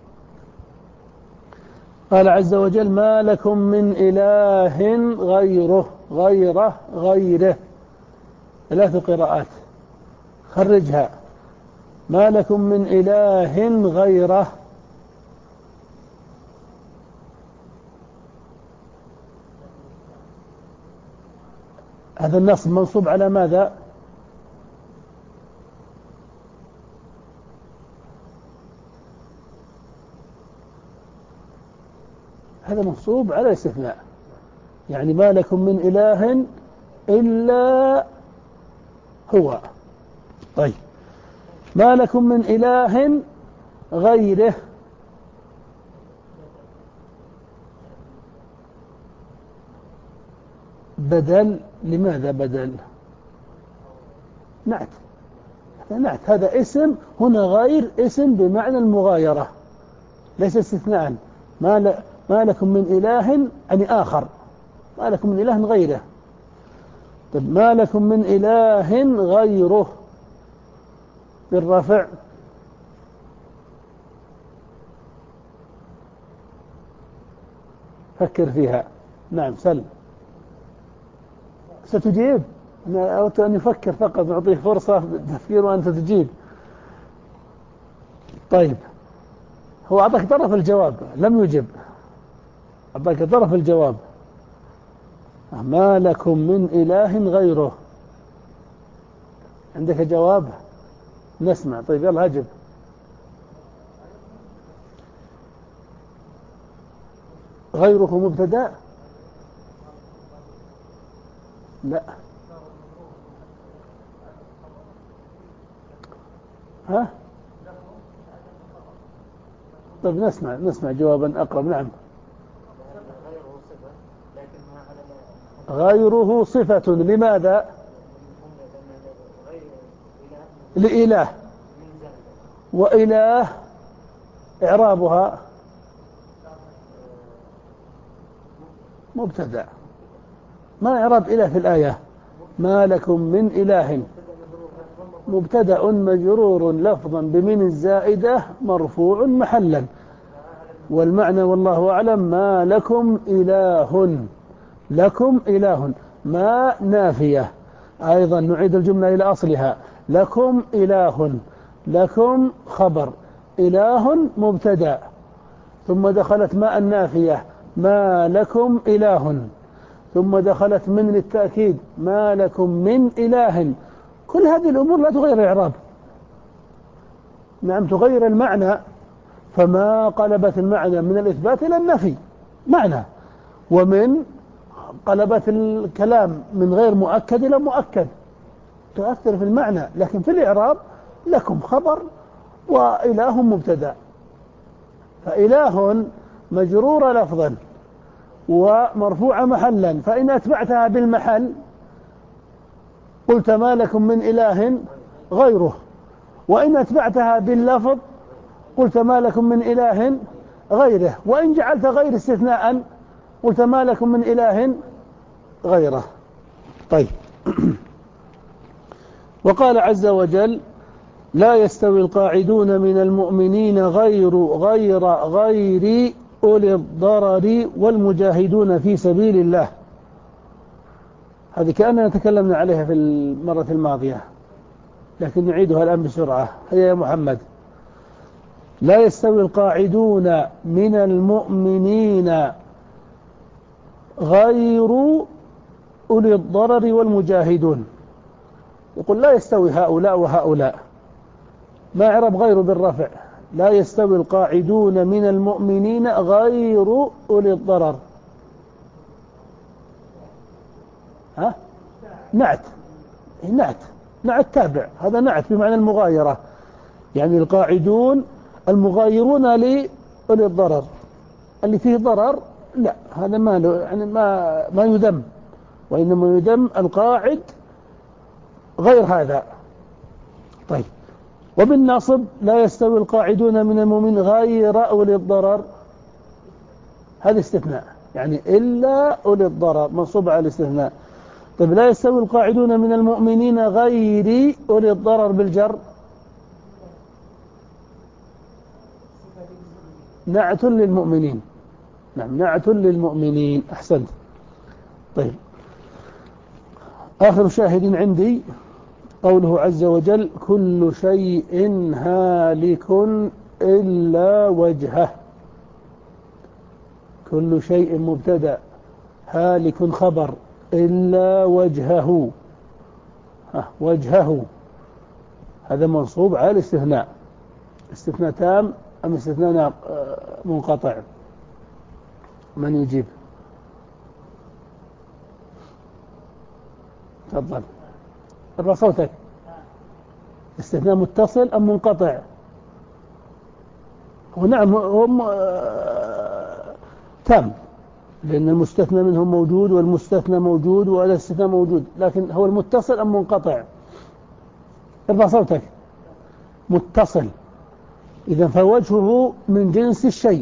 قال عز وجل ما لكم من إله غيره، غيره غيره ثلاث قراءات خرجها. ما لكم من إله غيره، هذا النص منصوب على ماذا؟ هذا منصوب على الاستثناء، يعني ما لكم من إله إلا هو. طيب ما لكم من إله غيره، بدل. لماذا بدل؟ نعت، نعت هذا اسم هنا، غير اسم بمعنى المغايرة ليس استثناء. ما, ل... ما لكم من إله يعني آخر، ما لكم من إله غيره. طيب ما لكم من إله غيره بالرفع فكر فيها. نعم سل ستجيب. أنا أردت أن يفكر فقط، نعطيه فرصة بالتفكير وأنت تجيب. طيب هو أعطاك طرف الجواب لم يجب، أعطاك طرف الجواب. ما لكم من إله غيره، عندك جواب؟ نسمع. طيب يلا أجب. غيره مبتدأ؟ لا. ها؟ طيب نسمع نسمع جوابا أقرب. نعم. غيره صفة لماذا؟ لإله، وإله إعرابها مبتدأ. ما إعراب إله في الآية؟ ما لكم من إله مبتدأ مجرور لفظا بمن الزائدة مرفوع محلا، والمعنى والله أعلم ما لكم إله، لكم إله ما نافية. أيضا نعيد الجملة إلى أصلها. لكم إله، لكم خبر، إله مبتدأ، ثم دخلت ما النافية ما لكم إله، ثم دخلت من للتأكيد ما لكم من إله. كل هذه الأمور لا تغير الإعراب، نعم تغير المعنى، فما قلبت المعنى من الإثبات إلى النفي معنى، ومن قلبت الكلام من غير مؤكد إلى مؤكد تؤثر في المعنى، لكن في الإعراب لكم خبر وإله مبتدأ. فإله مجرور لفظا ومرفوع محلا، فإن أتبعتها بالمحل قلت ما لكم من إله غيره، وإن أتبعتها باللفظ قلت ما لكم من إله غيره، وإن جعلت غير استثناء قلت ما لكم من إله غيره. طيب وقال عز وجل لا يستوي القاعدون من المؤمنين غير غير غير أولي الضرر والمجاهدون في سبيل الله. هذه كأننا تكلمنا عليها في المرة الماضية لكن نعيدها الآن بسرعة. هيا يا محمد. لا يستوي القاعدون من المؤمنين غير أولي الضرر والمجاهدون. يقول لا يستوي هؤلاء وهؤلاء، ما عرب غير بالرفع، لا يستوي القاعدون من المؤمنين غير أولي الضرر. ها؟ نعت، نعت نعت تابع، هذا نعت بمعنى المغايرة، يعني القاعدون المغايرون لأولي الضرر. اللي فيه ضرر لا، هذا ما يعني ما ما يذم، وإنما يذم القاعد غير هذا. طيب، وبالنصب لا يستوي القاعدون من المؤمنين غير أولي الضرر، هذا استثناء، يعني إلا أولي الضرر منصوب على الاستثناء. طيب، لا يستوي القاعدون من المؤمنين غير أولي الضرر بالجر، نعت للمؤمنين. نعم، نعت للمؤمنين، أحسنت. طيب، آخر شاهد عندي قوله عز وجل كل شيء هالك إلا وجهه. كل شيء مبتدأ، هالك خبر، إلا وجهه. وجهه هذا منصوب على الاستثناء. استثناء تام أم استثناء منقطع؟ من يجيب؟ تفضل، ارفع صوتك. استثناء متصل أم منقطع؟ هو نعم، هم تام، لأن المستثنى منهم موجود والمستثنى موجود وهذا الاستثناء موجود، لكن هو المتصل أم منقطع؟ ارفع صوتك. متصل، إذا فوجهه من جنس الشيء.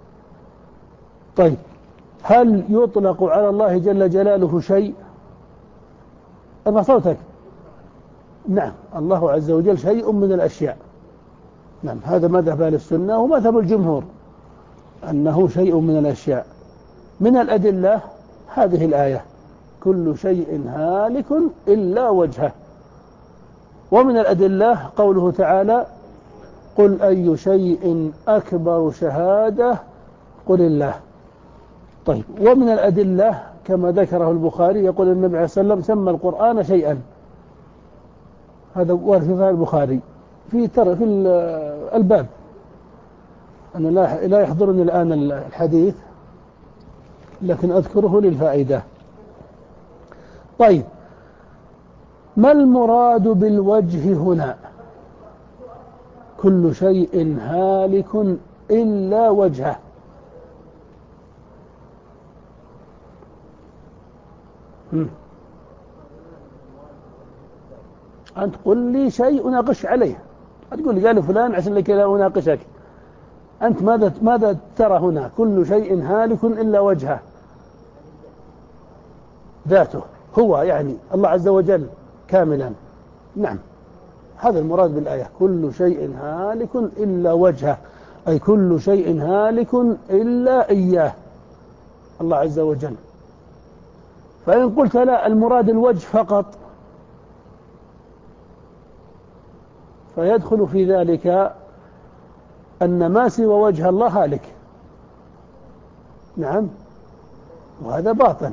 طيب، هل يطلق على الله جل جلاله شيء؟ ارفع صوتك. نعم، الله عز وجل شيء من الأشياء. نعم، هذا مذهب أهل السنة ومذهب الجمهور أنه شيء من الأشياء. من الأدلة هذه الآية كل شيء هالك إلا وجهه. ومن الأدلة قوله تعالى قل أي شيء أكبر شهادة قل الله. طيب، ومن الأدلة كما ذكره البخاري، يقول النبي عليه الصلاة والسلام سمى القرآن شيئا، هذا وارد في صحيح البخاري في ترى في الباب. أنا لا لا يحضرني الآن الحديث، لكن أذكره للفائدة. طيب، ما المراد بالوجه هنا؟ كل شيء هالك إلا وجهه. هم. أنت قل لي شيء أناقش عليه، تقول لي قال فلان عشان لك لا أناقشك. أنت ماذا ماذا ترى هنا؟ كل شيء هالك إلا وجهه، ذاته هو، يعني الله عز وجل كاملا. نعم، هذا المراد بالآية كل شيء هالك إلا وجهه، أي كل شيء هالك إلا إياه الله عز وجل. فإن قلت لا، المراد الوجه فقط، فيدخل في ذلك أن ما سوى وجه الله هالك. نعم، وهذا باطل،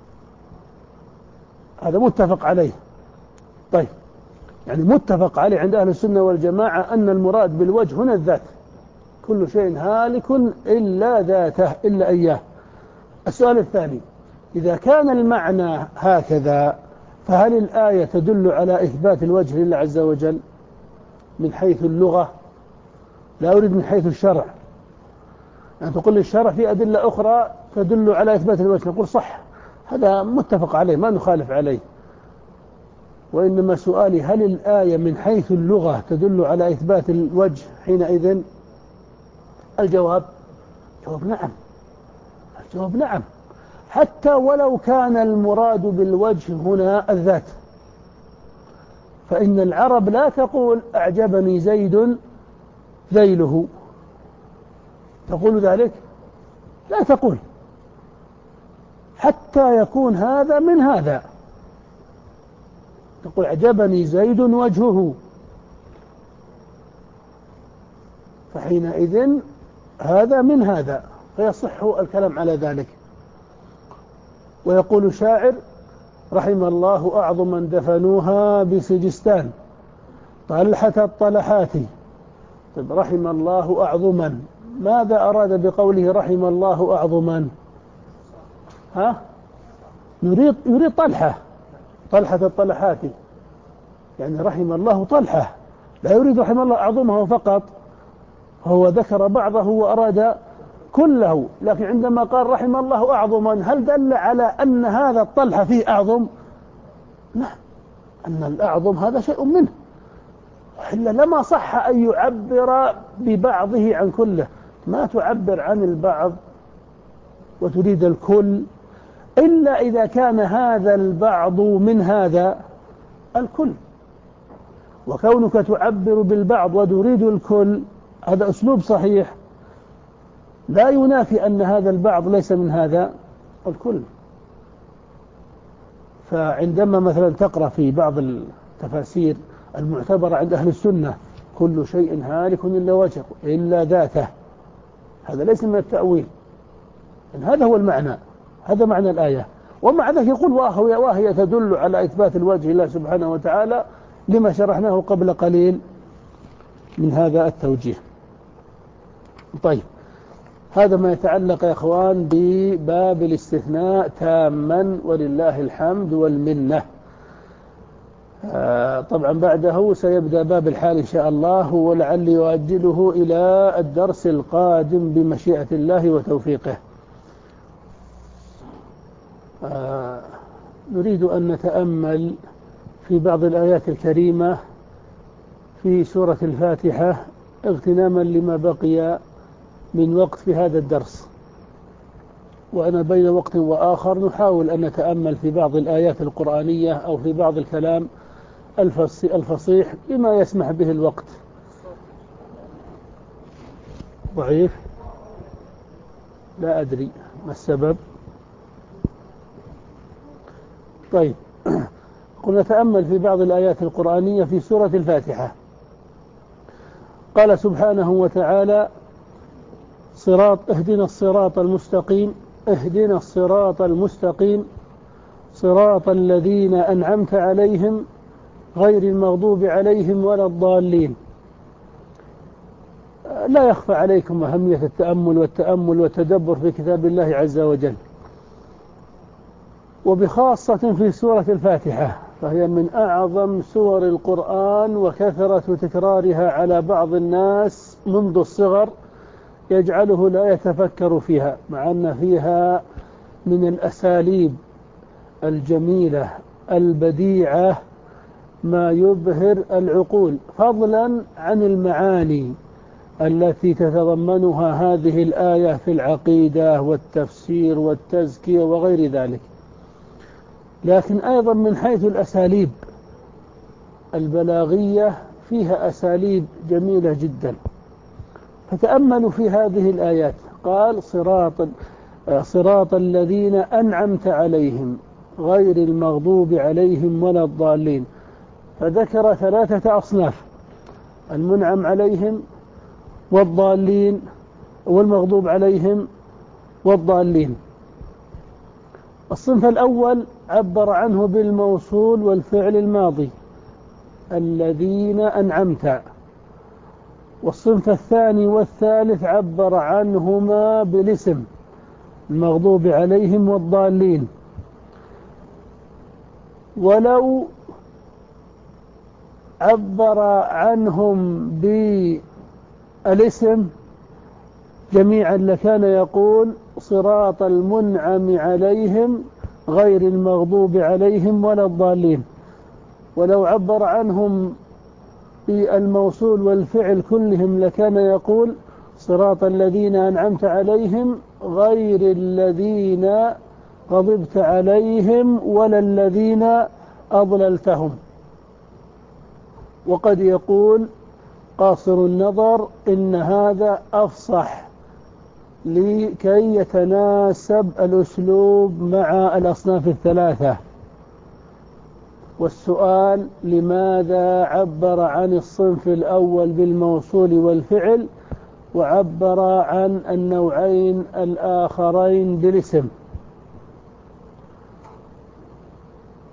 هذا متفق عليه. طيب، يعني متفق عليه عند أهل السنة والجماعة أن المراد بالوجه هنا الذات، كل شيء هالك إلا ذاته إلا إياه. السؤال الثاني، إذا كان المعنى هكذا فهل الآية تدل على إثبات الوجه لله عز وجل من حيث اللغة؟ لا أريد من حيث الشرع. يعني تقول لي الشرع في أدلة أخرى تدل على إثبات الوجه، نقول صح، هذا متفق عليه ما نخالف عليه. وإنما سؤالي هل الآية من حيث اللغة تدل على إثبات الوجه حينئذ؟ الجواب جواب نعم، الجواب نعم، حتى ولو كان المراد بالوجه هنا الذات. فإن العرب لا تقول أعجبني زيد ذيله، تقول ذلك؟ لا تقول، حتى يكون هذا من هذا، تقول أعجبني زيد وجهه، فحينئذ هذا من هذا، فيصح الكلام على ذلك. ويقول شاعر رحم الله أعظما دفنوها بسجستان، طلحة الطلحات. طيب رحم الله أعظما، ماذا أراد بقوله رحم الله أعظما؟ ها؟ يريد يريد طلحة، طلحة الطلحات، يعني رحم الله طلحة، لا يريد رحم الله أعظمه فقط. هو ذكر بعضه وأراد كله، لكن عندما قال رحم الله أعظما هل دل على أن هذا الطلحة فيه أعظم؟ لا، أن الأعظم هذا شيء منه، إلا لما صح أن يعبر ببعضه عن كله. ما تعبر عن البعض وتريد الكل إلا إذا كان هذا البعض من هذا الكل، وكونك تعبر بالبعض وتريد الكل هذا أسلوب صحيح لا ينافي أن هذا البعض ليس من هذا الكل. فعندما مثلا تقرأ في بعض التفاسير المعتبرة عند أهل السنة كل شيء هالك إلا وجهه إلا ذاته، هذا ليس من التأويل، إن هذا هو المعنى، هذا معنى الآية. ومع ذلك يقول وهي, وهي تدل على إثبات الوجه الله سبحانه وتعالى لما شرحناه قبل قليل من هذا التوجيه. طيب، هذا ما يتعلق يا أخوان بباب الاستثناء تاما ولله الحمد والمنة. آه طبعا بعده سيبدأ باب الحال إن شاء الله، ولعلي يؤجله إلى الدرس القادم بمشيئة الله وتوفيقه. آه نريد أن نتأمل في بعض الآيات الكريمة في سورة الفاتحة اغتناما لما بقي من وقت في هذا الدرس، وأنا بين وقت وآخر نحاول أن نتأمل في بعض الآيات القرآنية أو في بعض الكلام الفصيح بما يسمح به الوقت. ضعيف؟ لا أدري ما السبب. طيب، قلنا نتأمل في بعض الآيات القرآنية في سورة الفاتحة. قال سبحانه وتعالى صراط اهدنا الصراط المستقيم، اهدنا الصراط المستقيم صراط الذين أنعمت عليهم غير المغضوب عليهم ولا الضالين. لا يخفى عليكم أهمية التأمل والتأمل والتدبر في كتاب الله عز وجل، وبخاصة في سورة الفاتحة، فهي من أعظم سور القرآن، وكثرة تكرارها على بعض الناس منذ الصغر يجعله لا يتفكر فيها، مع أن فيها من الأساليب الجميلة البديعة ما يبهر العقول، فضلا عن المعاني التي تتضمنها هذه الآية في العقيدة والتفسير والتزكية وغير ذلك. لكن أيضا من حيث الأساليب البلاغية فيها أساليب جميلة جدا. فتأملوا في هذه الآيات. قال صراط صراط الذين أنعمت عليهم غير المغضوب عليهم ولا الضالين، فذكر ثلاثة أصناف: المنعم عليهم والضالين والمغضوب عليهم والضالين. الصنف الأول عبر عنه بالموصول والفعل الماضي الذين أنعمت، والصنف الثاني والثالث عبر عنهما بالاسم المغضوب عليهم والضالين. ولو عبر عنهم بالاسم جميعا لكان يقول صراط المنعم عليهم غير المغضوب عليهم ولا الضالين. ولو عبر عنهم بالموصول والفعل كلهم لكان يقول صراط الذين أنعمت عليهم غير الذين غضبت عليهم ولا الذين أضللتهم. وقد يقول قاصر النظر إن هذا أفصح لكي يتناسب الأسلوب مع الأصناف الثلاثة. والسؤال: لماذا عبر عن الصنف الأول بالموصول والفعل وعبر عن النوعين الآخرين بالاسم؟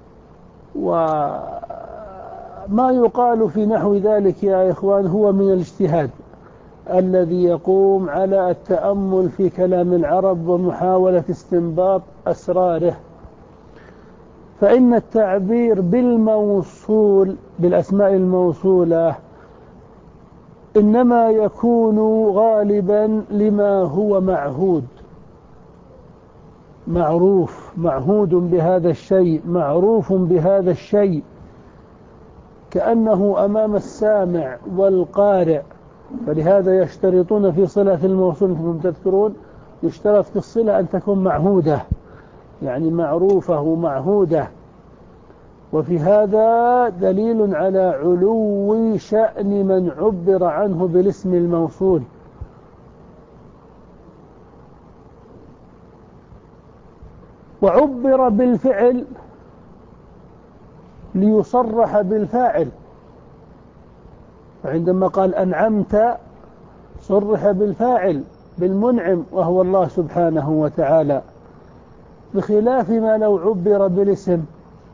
وما يقال في نحو ذلك يا إخوان هو من الاجتهاد الذي يقوم على التأمل في كلام العرب ومحاولة استنباط أسراره. فإن التعبير بالموصول بالأسماء الموصولة إنما يكون غالبا لما هو معهود، معروف، معهود بهذا الشيء، معروف بهذا الشيء، كأنه أمام السامع والقارئ. فلهذا يشترطون في صلة الموصول، أنتم تذكرون يشترط في الصلة أن تكون معهودة، يعني معروفة ومعهودة. وفي هذا دليل على علو شأن من عبر عنه بالاسم الموصول. وعبر بالفعل ليصرح بالفاعل، فعندما قال أنعمت صرح بالفاعل بالمنعم وهو الله سبحانه وتعالى، بخلاف ما لو عبر بالاسم.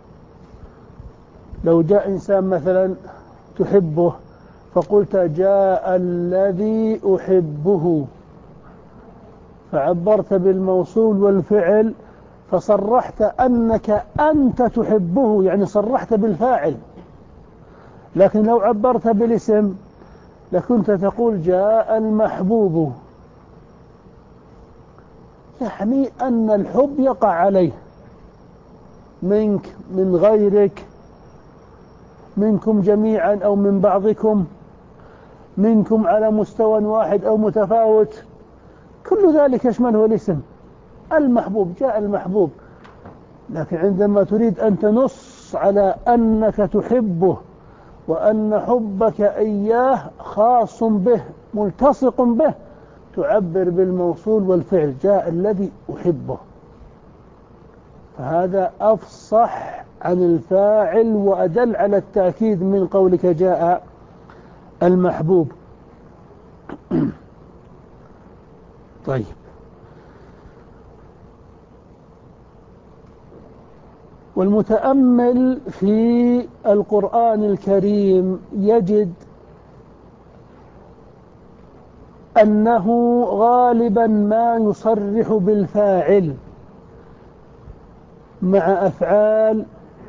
لو جاء إنسان مثلا تحبه فقلت جاء الذي أحبه، فعبرت بالموصول والفعل فصرحت أنك أنت تحبه، يعني صرحت بالفاعل. لكن لو عبرت بالاسم لكنت تقول جاء المحبوب، يعني أن الحب يقع عليه منك من غيرك، منكم جميعا أو من بعضكم، منكم على مستوى واحد أو متفاوت، كل ذلك يشمله الاسم المحبوب، جاء المحبوب. لكن عندما تريد أن تنص على أنك تحبه وأن حبك إياه خاص به ملتصق به، تعبر بالموصول والفعل، جاء الذي أحبه. فهذا أفصح عن الفاعل وأدل على التأكيد من قولك جاء المحبوب. طيب، والمتأمل في القرآن الكريم يجد أنه غالبا ما يصرح بالفاعل مع أفعال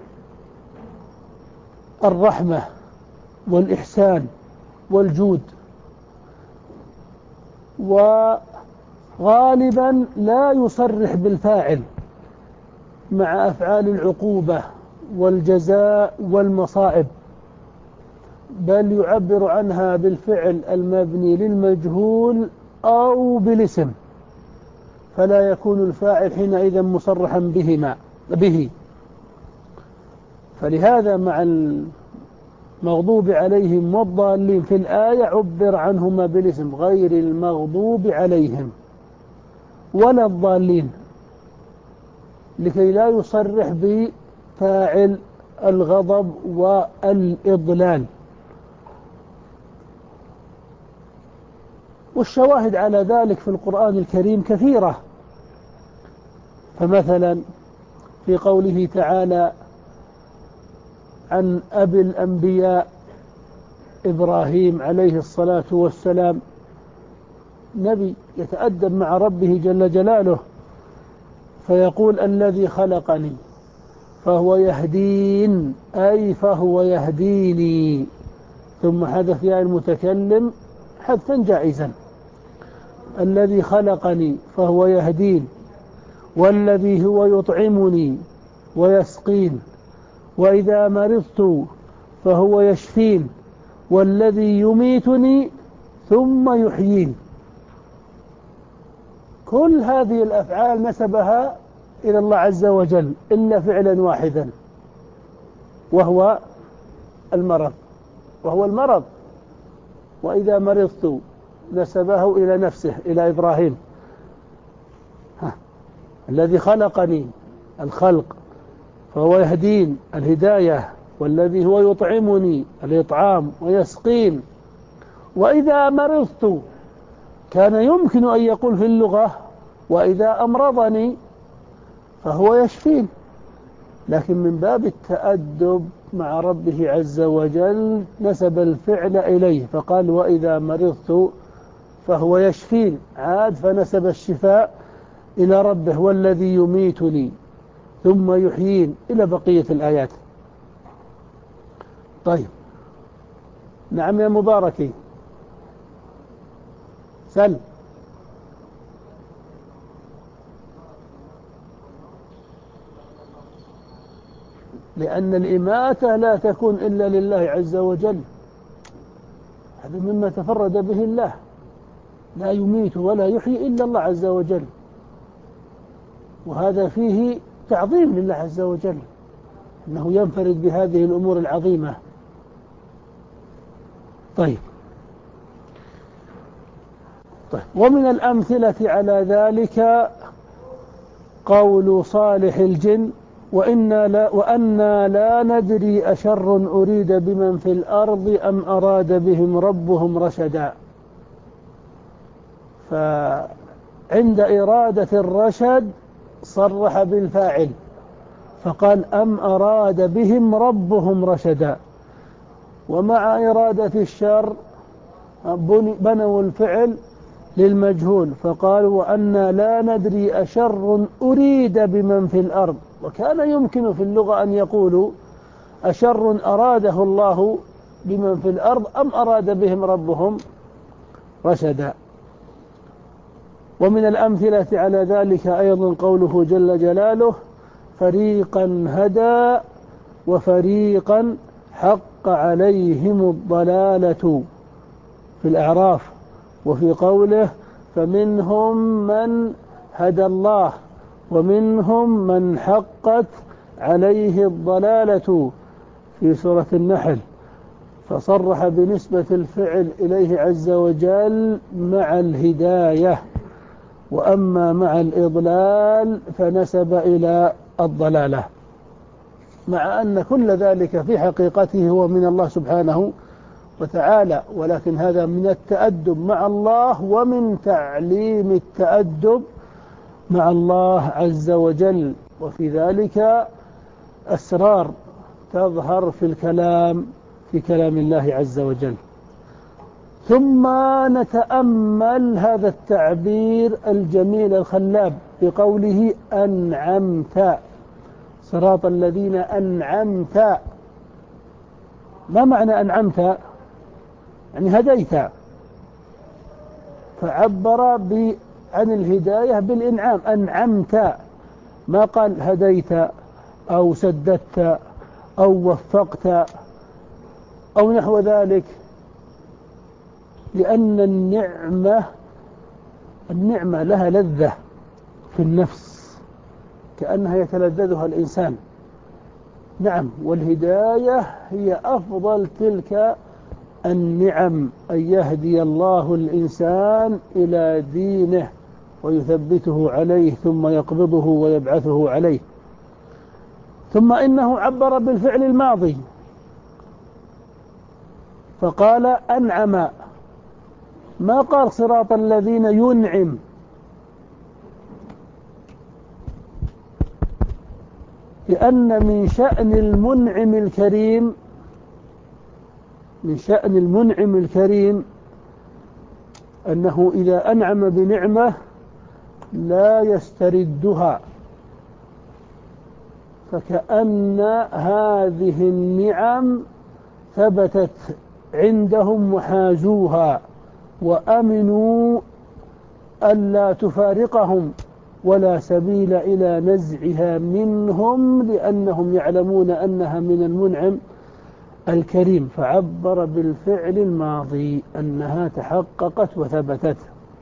الرحمة والإحسان والجود، وغالبا لا يصرح بالفاعل مع أفعال العقوبة والجزاء والمصائب، بل يعبر عنها بالفعل المبني للمجهول أو بالاسم، فلا يكون الفاعل حينئذ مصرحا بهما به. فلهذا مع المغضوب عليهم والضالين في الآية عبر عنهما بالاسم، غير المغضوب عليهم ولا الضالين، لكي لا يصرح بفاعل الغضب والإضلال. والشواهد على ذلك في القرآن الكريم كثيرة. فمثلا في قوله تعالى عن أبي الأنبياء إبراهيم عليه الصلاة والسلام، نبي يتأدب مع ربه جل جلاله، فيقول الذي خلقني فهو يهدين، أي فهو يهديني، ثم حذف ياء المتكلم حذفا جائزا. الذي خلقني فهو يهدين، والذي هو يطعمني ويسقين، وإذا مرضت فهو يشفين، والذي يميتني ثم يحيين. كل هذه الأفعال نسبها إلى الله عز وجل إلا فعلا واحدا، وهو المرض وهو المرض وإذا مرضت نسبه إلى نفسه، إلى إبراهيم. ها. الذي خلقني الخلق فهو يهدين الهداية، والذي هو يطعمني الإطعام ويسقين، وإذا مرضت كان يمكن أن يقول في اللغة وإذا أمرضني فهو يشفين، لكن من باب التأدب مع ربه عز وجل نسب الفعل إليه، فقال وإذا مرضت فهو يشفين، عاد فنسب الشفاء إلى ربه، والذي يميتني ثم يحيين، إلى بقية الآيات. طيب، نعم يا مباركي، سل. لأن الإماتة لا تكون إلا لله عز وجل، هذا مما تفرد به الله، لا يميت ولا يحيي إلا الله عز وجل، وهذا فيه تعظيم لله عز وجل، أنه ينفرد بهذه الأمور العظيمة. طيب. طيب ومن الأمثلة على ذلك قول صالح الجن وإنا لا وأنا لا ندري أشر أريد بمن في الأرض أم أراد بهم ربهم رشدا. فعند إرادة الرشد صرح بالفاعل فقال أم أراد بهم ربهم رشدا، ومع إرادة الشر بنوا الفعل للمجهول فقال وأنا لا ندري أشر أريد بمن في الأرض. وكان يمكن في اللغة أن يقولوا أشر أراده الله بمن في الأرض أم أراد بهم ربهم رشدا. ومن الأمثلة على ذلك أيضا قوله جل جلاله فريقا هدى وفريقا حق عليهم الضلالة في الأعراف، وفي قوله فمنهم من هدى الله ومنهم من حقت عليه الضلالة في سورة النحل، فصرح بنسبة الفعل إليه عز وجل مع الهداية، وأما مع الإضلال فنسب إلى الضلالة، مع أن كل ذلك في حقيقته هو من الله سبحانه وتعالى، ولكن هذا من التأدب مع الله ومن تعليم التأدب مع الله عز وجل. وفي ذلك أسرار تظهر في الكلام في كلام الله عز وجل. ثم نتأمل هذا التعبير الجميل الخلاب بقوله أنعمت، صراط الذين أنعمت. ما معنى أنعمت؟ يعني هديت، فعبر عن الهداية بالإنعام، أنعمت، ما قال هديت أو سددت أو وفقت أو نحو ذلك، لأن النعمة النعمة لها لذة في النفس كأنها يتلذذها الإنسان. نعم، والهداية هي أفضل تلك النعم، أن يهدي الله الإنسان إلى دينه ويثبته عليه ثم يقبضه ويبعثه عليه. ثم إنه عبر بالفعل الماضي فقال أنعم، ما قال صراط الذين ينعم، لأن من شأن المنعم الكريم من شأن المنعم الكريم أنه إذا أنعم بنعمة لا يستردها، فكأن هذه النعم ثبتت عندهم وحازوها وأمنوا ألا تفارقهم ولا سبيل إلى نزعها منهم، لأنهم يعلمون أنها من المنعم الكريم، فعبر بالفعل الماضي أنها تحققت وثبتت.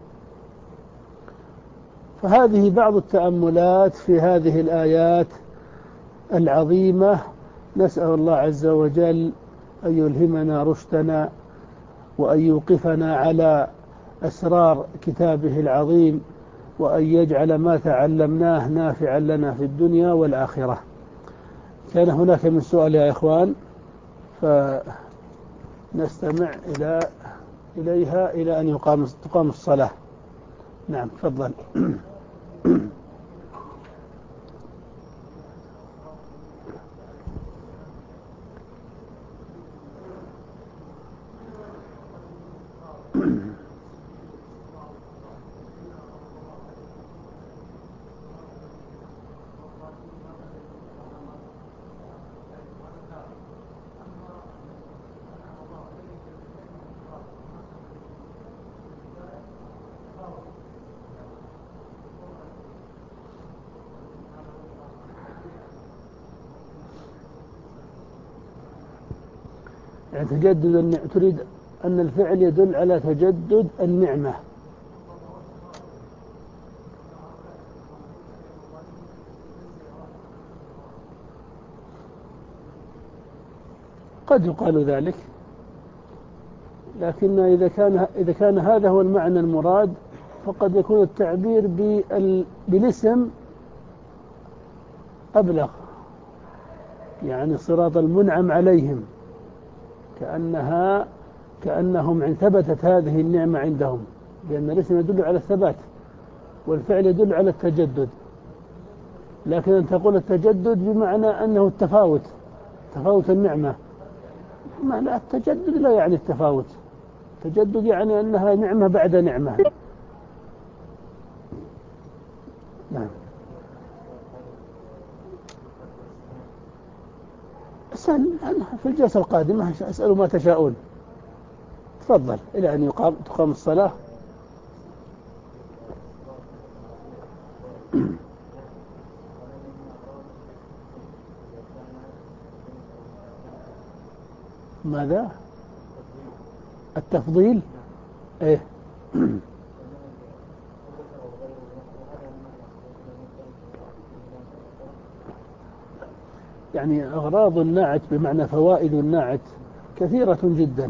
فهذه بعض التأملات في هذه الآيات العظيمة. نسأل الله عز وجل أن يلهمنا رشدنا وأن يوقفنا على أسرار كتابه العظيم، وأن يجعل ما تعلمناه نافعا لنا في الدنيا والآخرة. كان هناك من سؤال يا إخوان، فنستمع إلى إليها إلى أن يقام تقام الصلاة. نعم، تفضل. يعني تجدد، تريد أن الفعل يدل على تجدد النعمة. قد يقال ذلك، لكن إذا كان إذا كان هذا هو المعنى المراد فقد يكون التعبير بالاسم أبلغ، يعني صراط المنعم عليهم، كأنها كأنهم عن ثبتت هذه النعمة عندهم، لأن الاسم يدل على الثبات والفعل يدل على التجدد. لكن أن تقول التجدد بمعنى أنه التفاوت، تفاوت النعمة، معنى التجدد لا يعني التفاوت، التجدد يعني أنها نعمة بعد نعمة. نعم. أسأل في الجلسة القادمة، أسأل ما تشاءون. تفضل إلى أن يقام تقام الصلاة. ماذا؟ التفضيل؟ إيه. يعني أغراض النعت بمعنى فوائد النعت كثيرة جدا،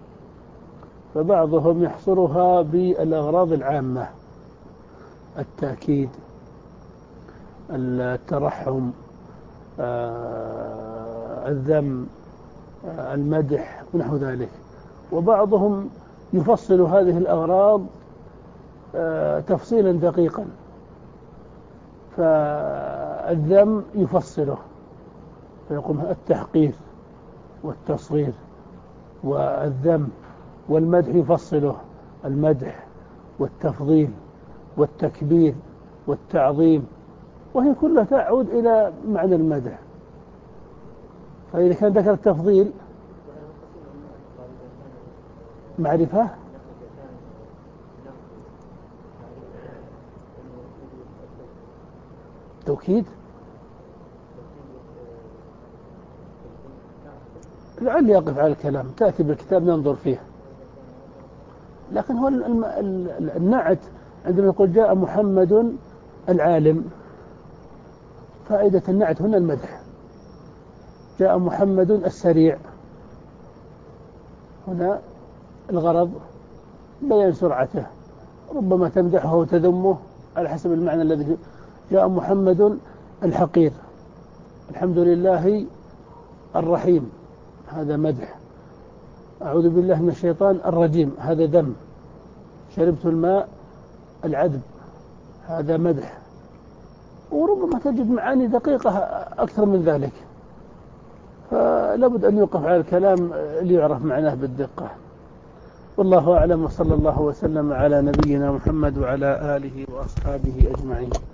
فبعضهم يحصرها بالأغراض العامة: التأكيد، الترحم، الذم، المدح ونحو ذلك. وبعضهم يفصل هذه الأغراض تفصيلا دقيقا، فالذم يفصله فيقوم التحقير والتصغير والذم، والمدح يفصله المدح والتفضيل والتكبير والتعظيم، وهي كلها تعود إلى معنى المدح. فإذا كان ذكر التفضيل معرفة، توكيد، لعلي أقف على الكلام، تأتي بالكتاب ننظر فيه. لكن هو النعت عندما يقول جاء محمد العالم، فائدة النعت هنا المدح. جاء محمد السريع، هنا الغرض بيان سرعته، ربما تمدحه وتذمه على حسب المعنى الذي. جاء محمد الحقير، الحمد لله الرحيم، هذا مدح. أعوذ بالله من الشيطان الرجيم، هذا ذم. شربت الماء العذب، هذا مدح. وربما تجد معاني دقيقة أكثر من ذلك، فلابد أن يوقف على الكلام ليعرف معناه بالدقة. والله أعلم، وصلى الله وسلم على نبينا محمد وعلى آله وأصحابه أجمعين.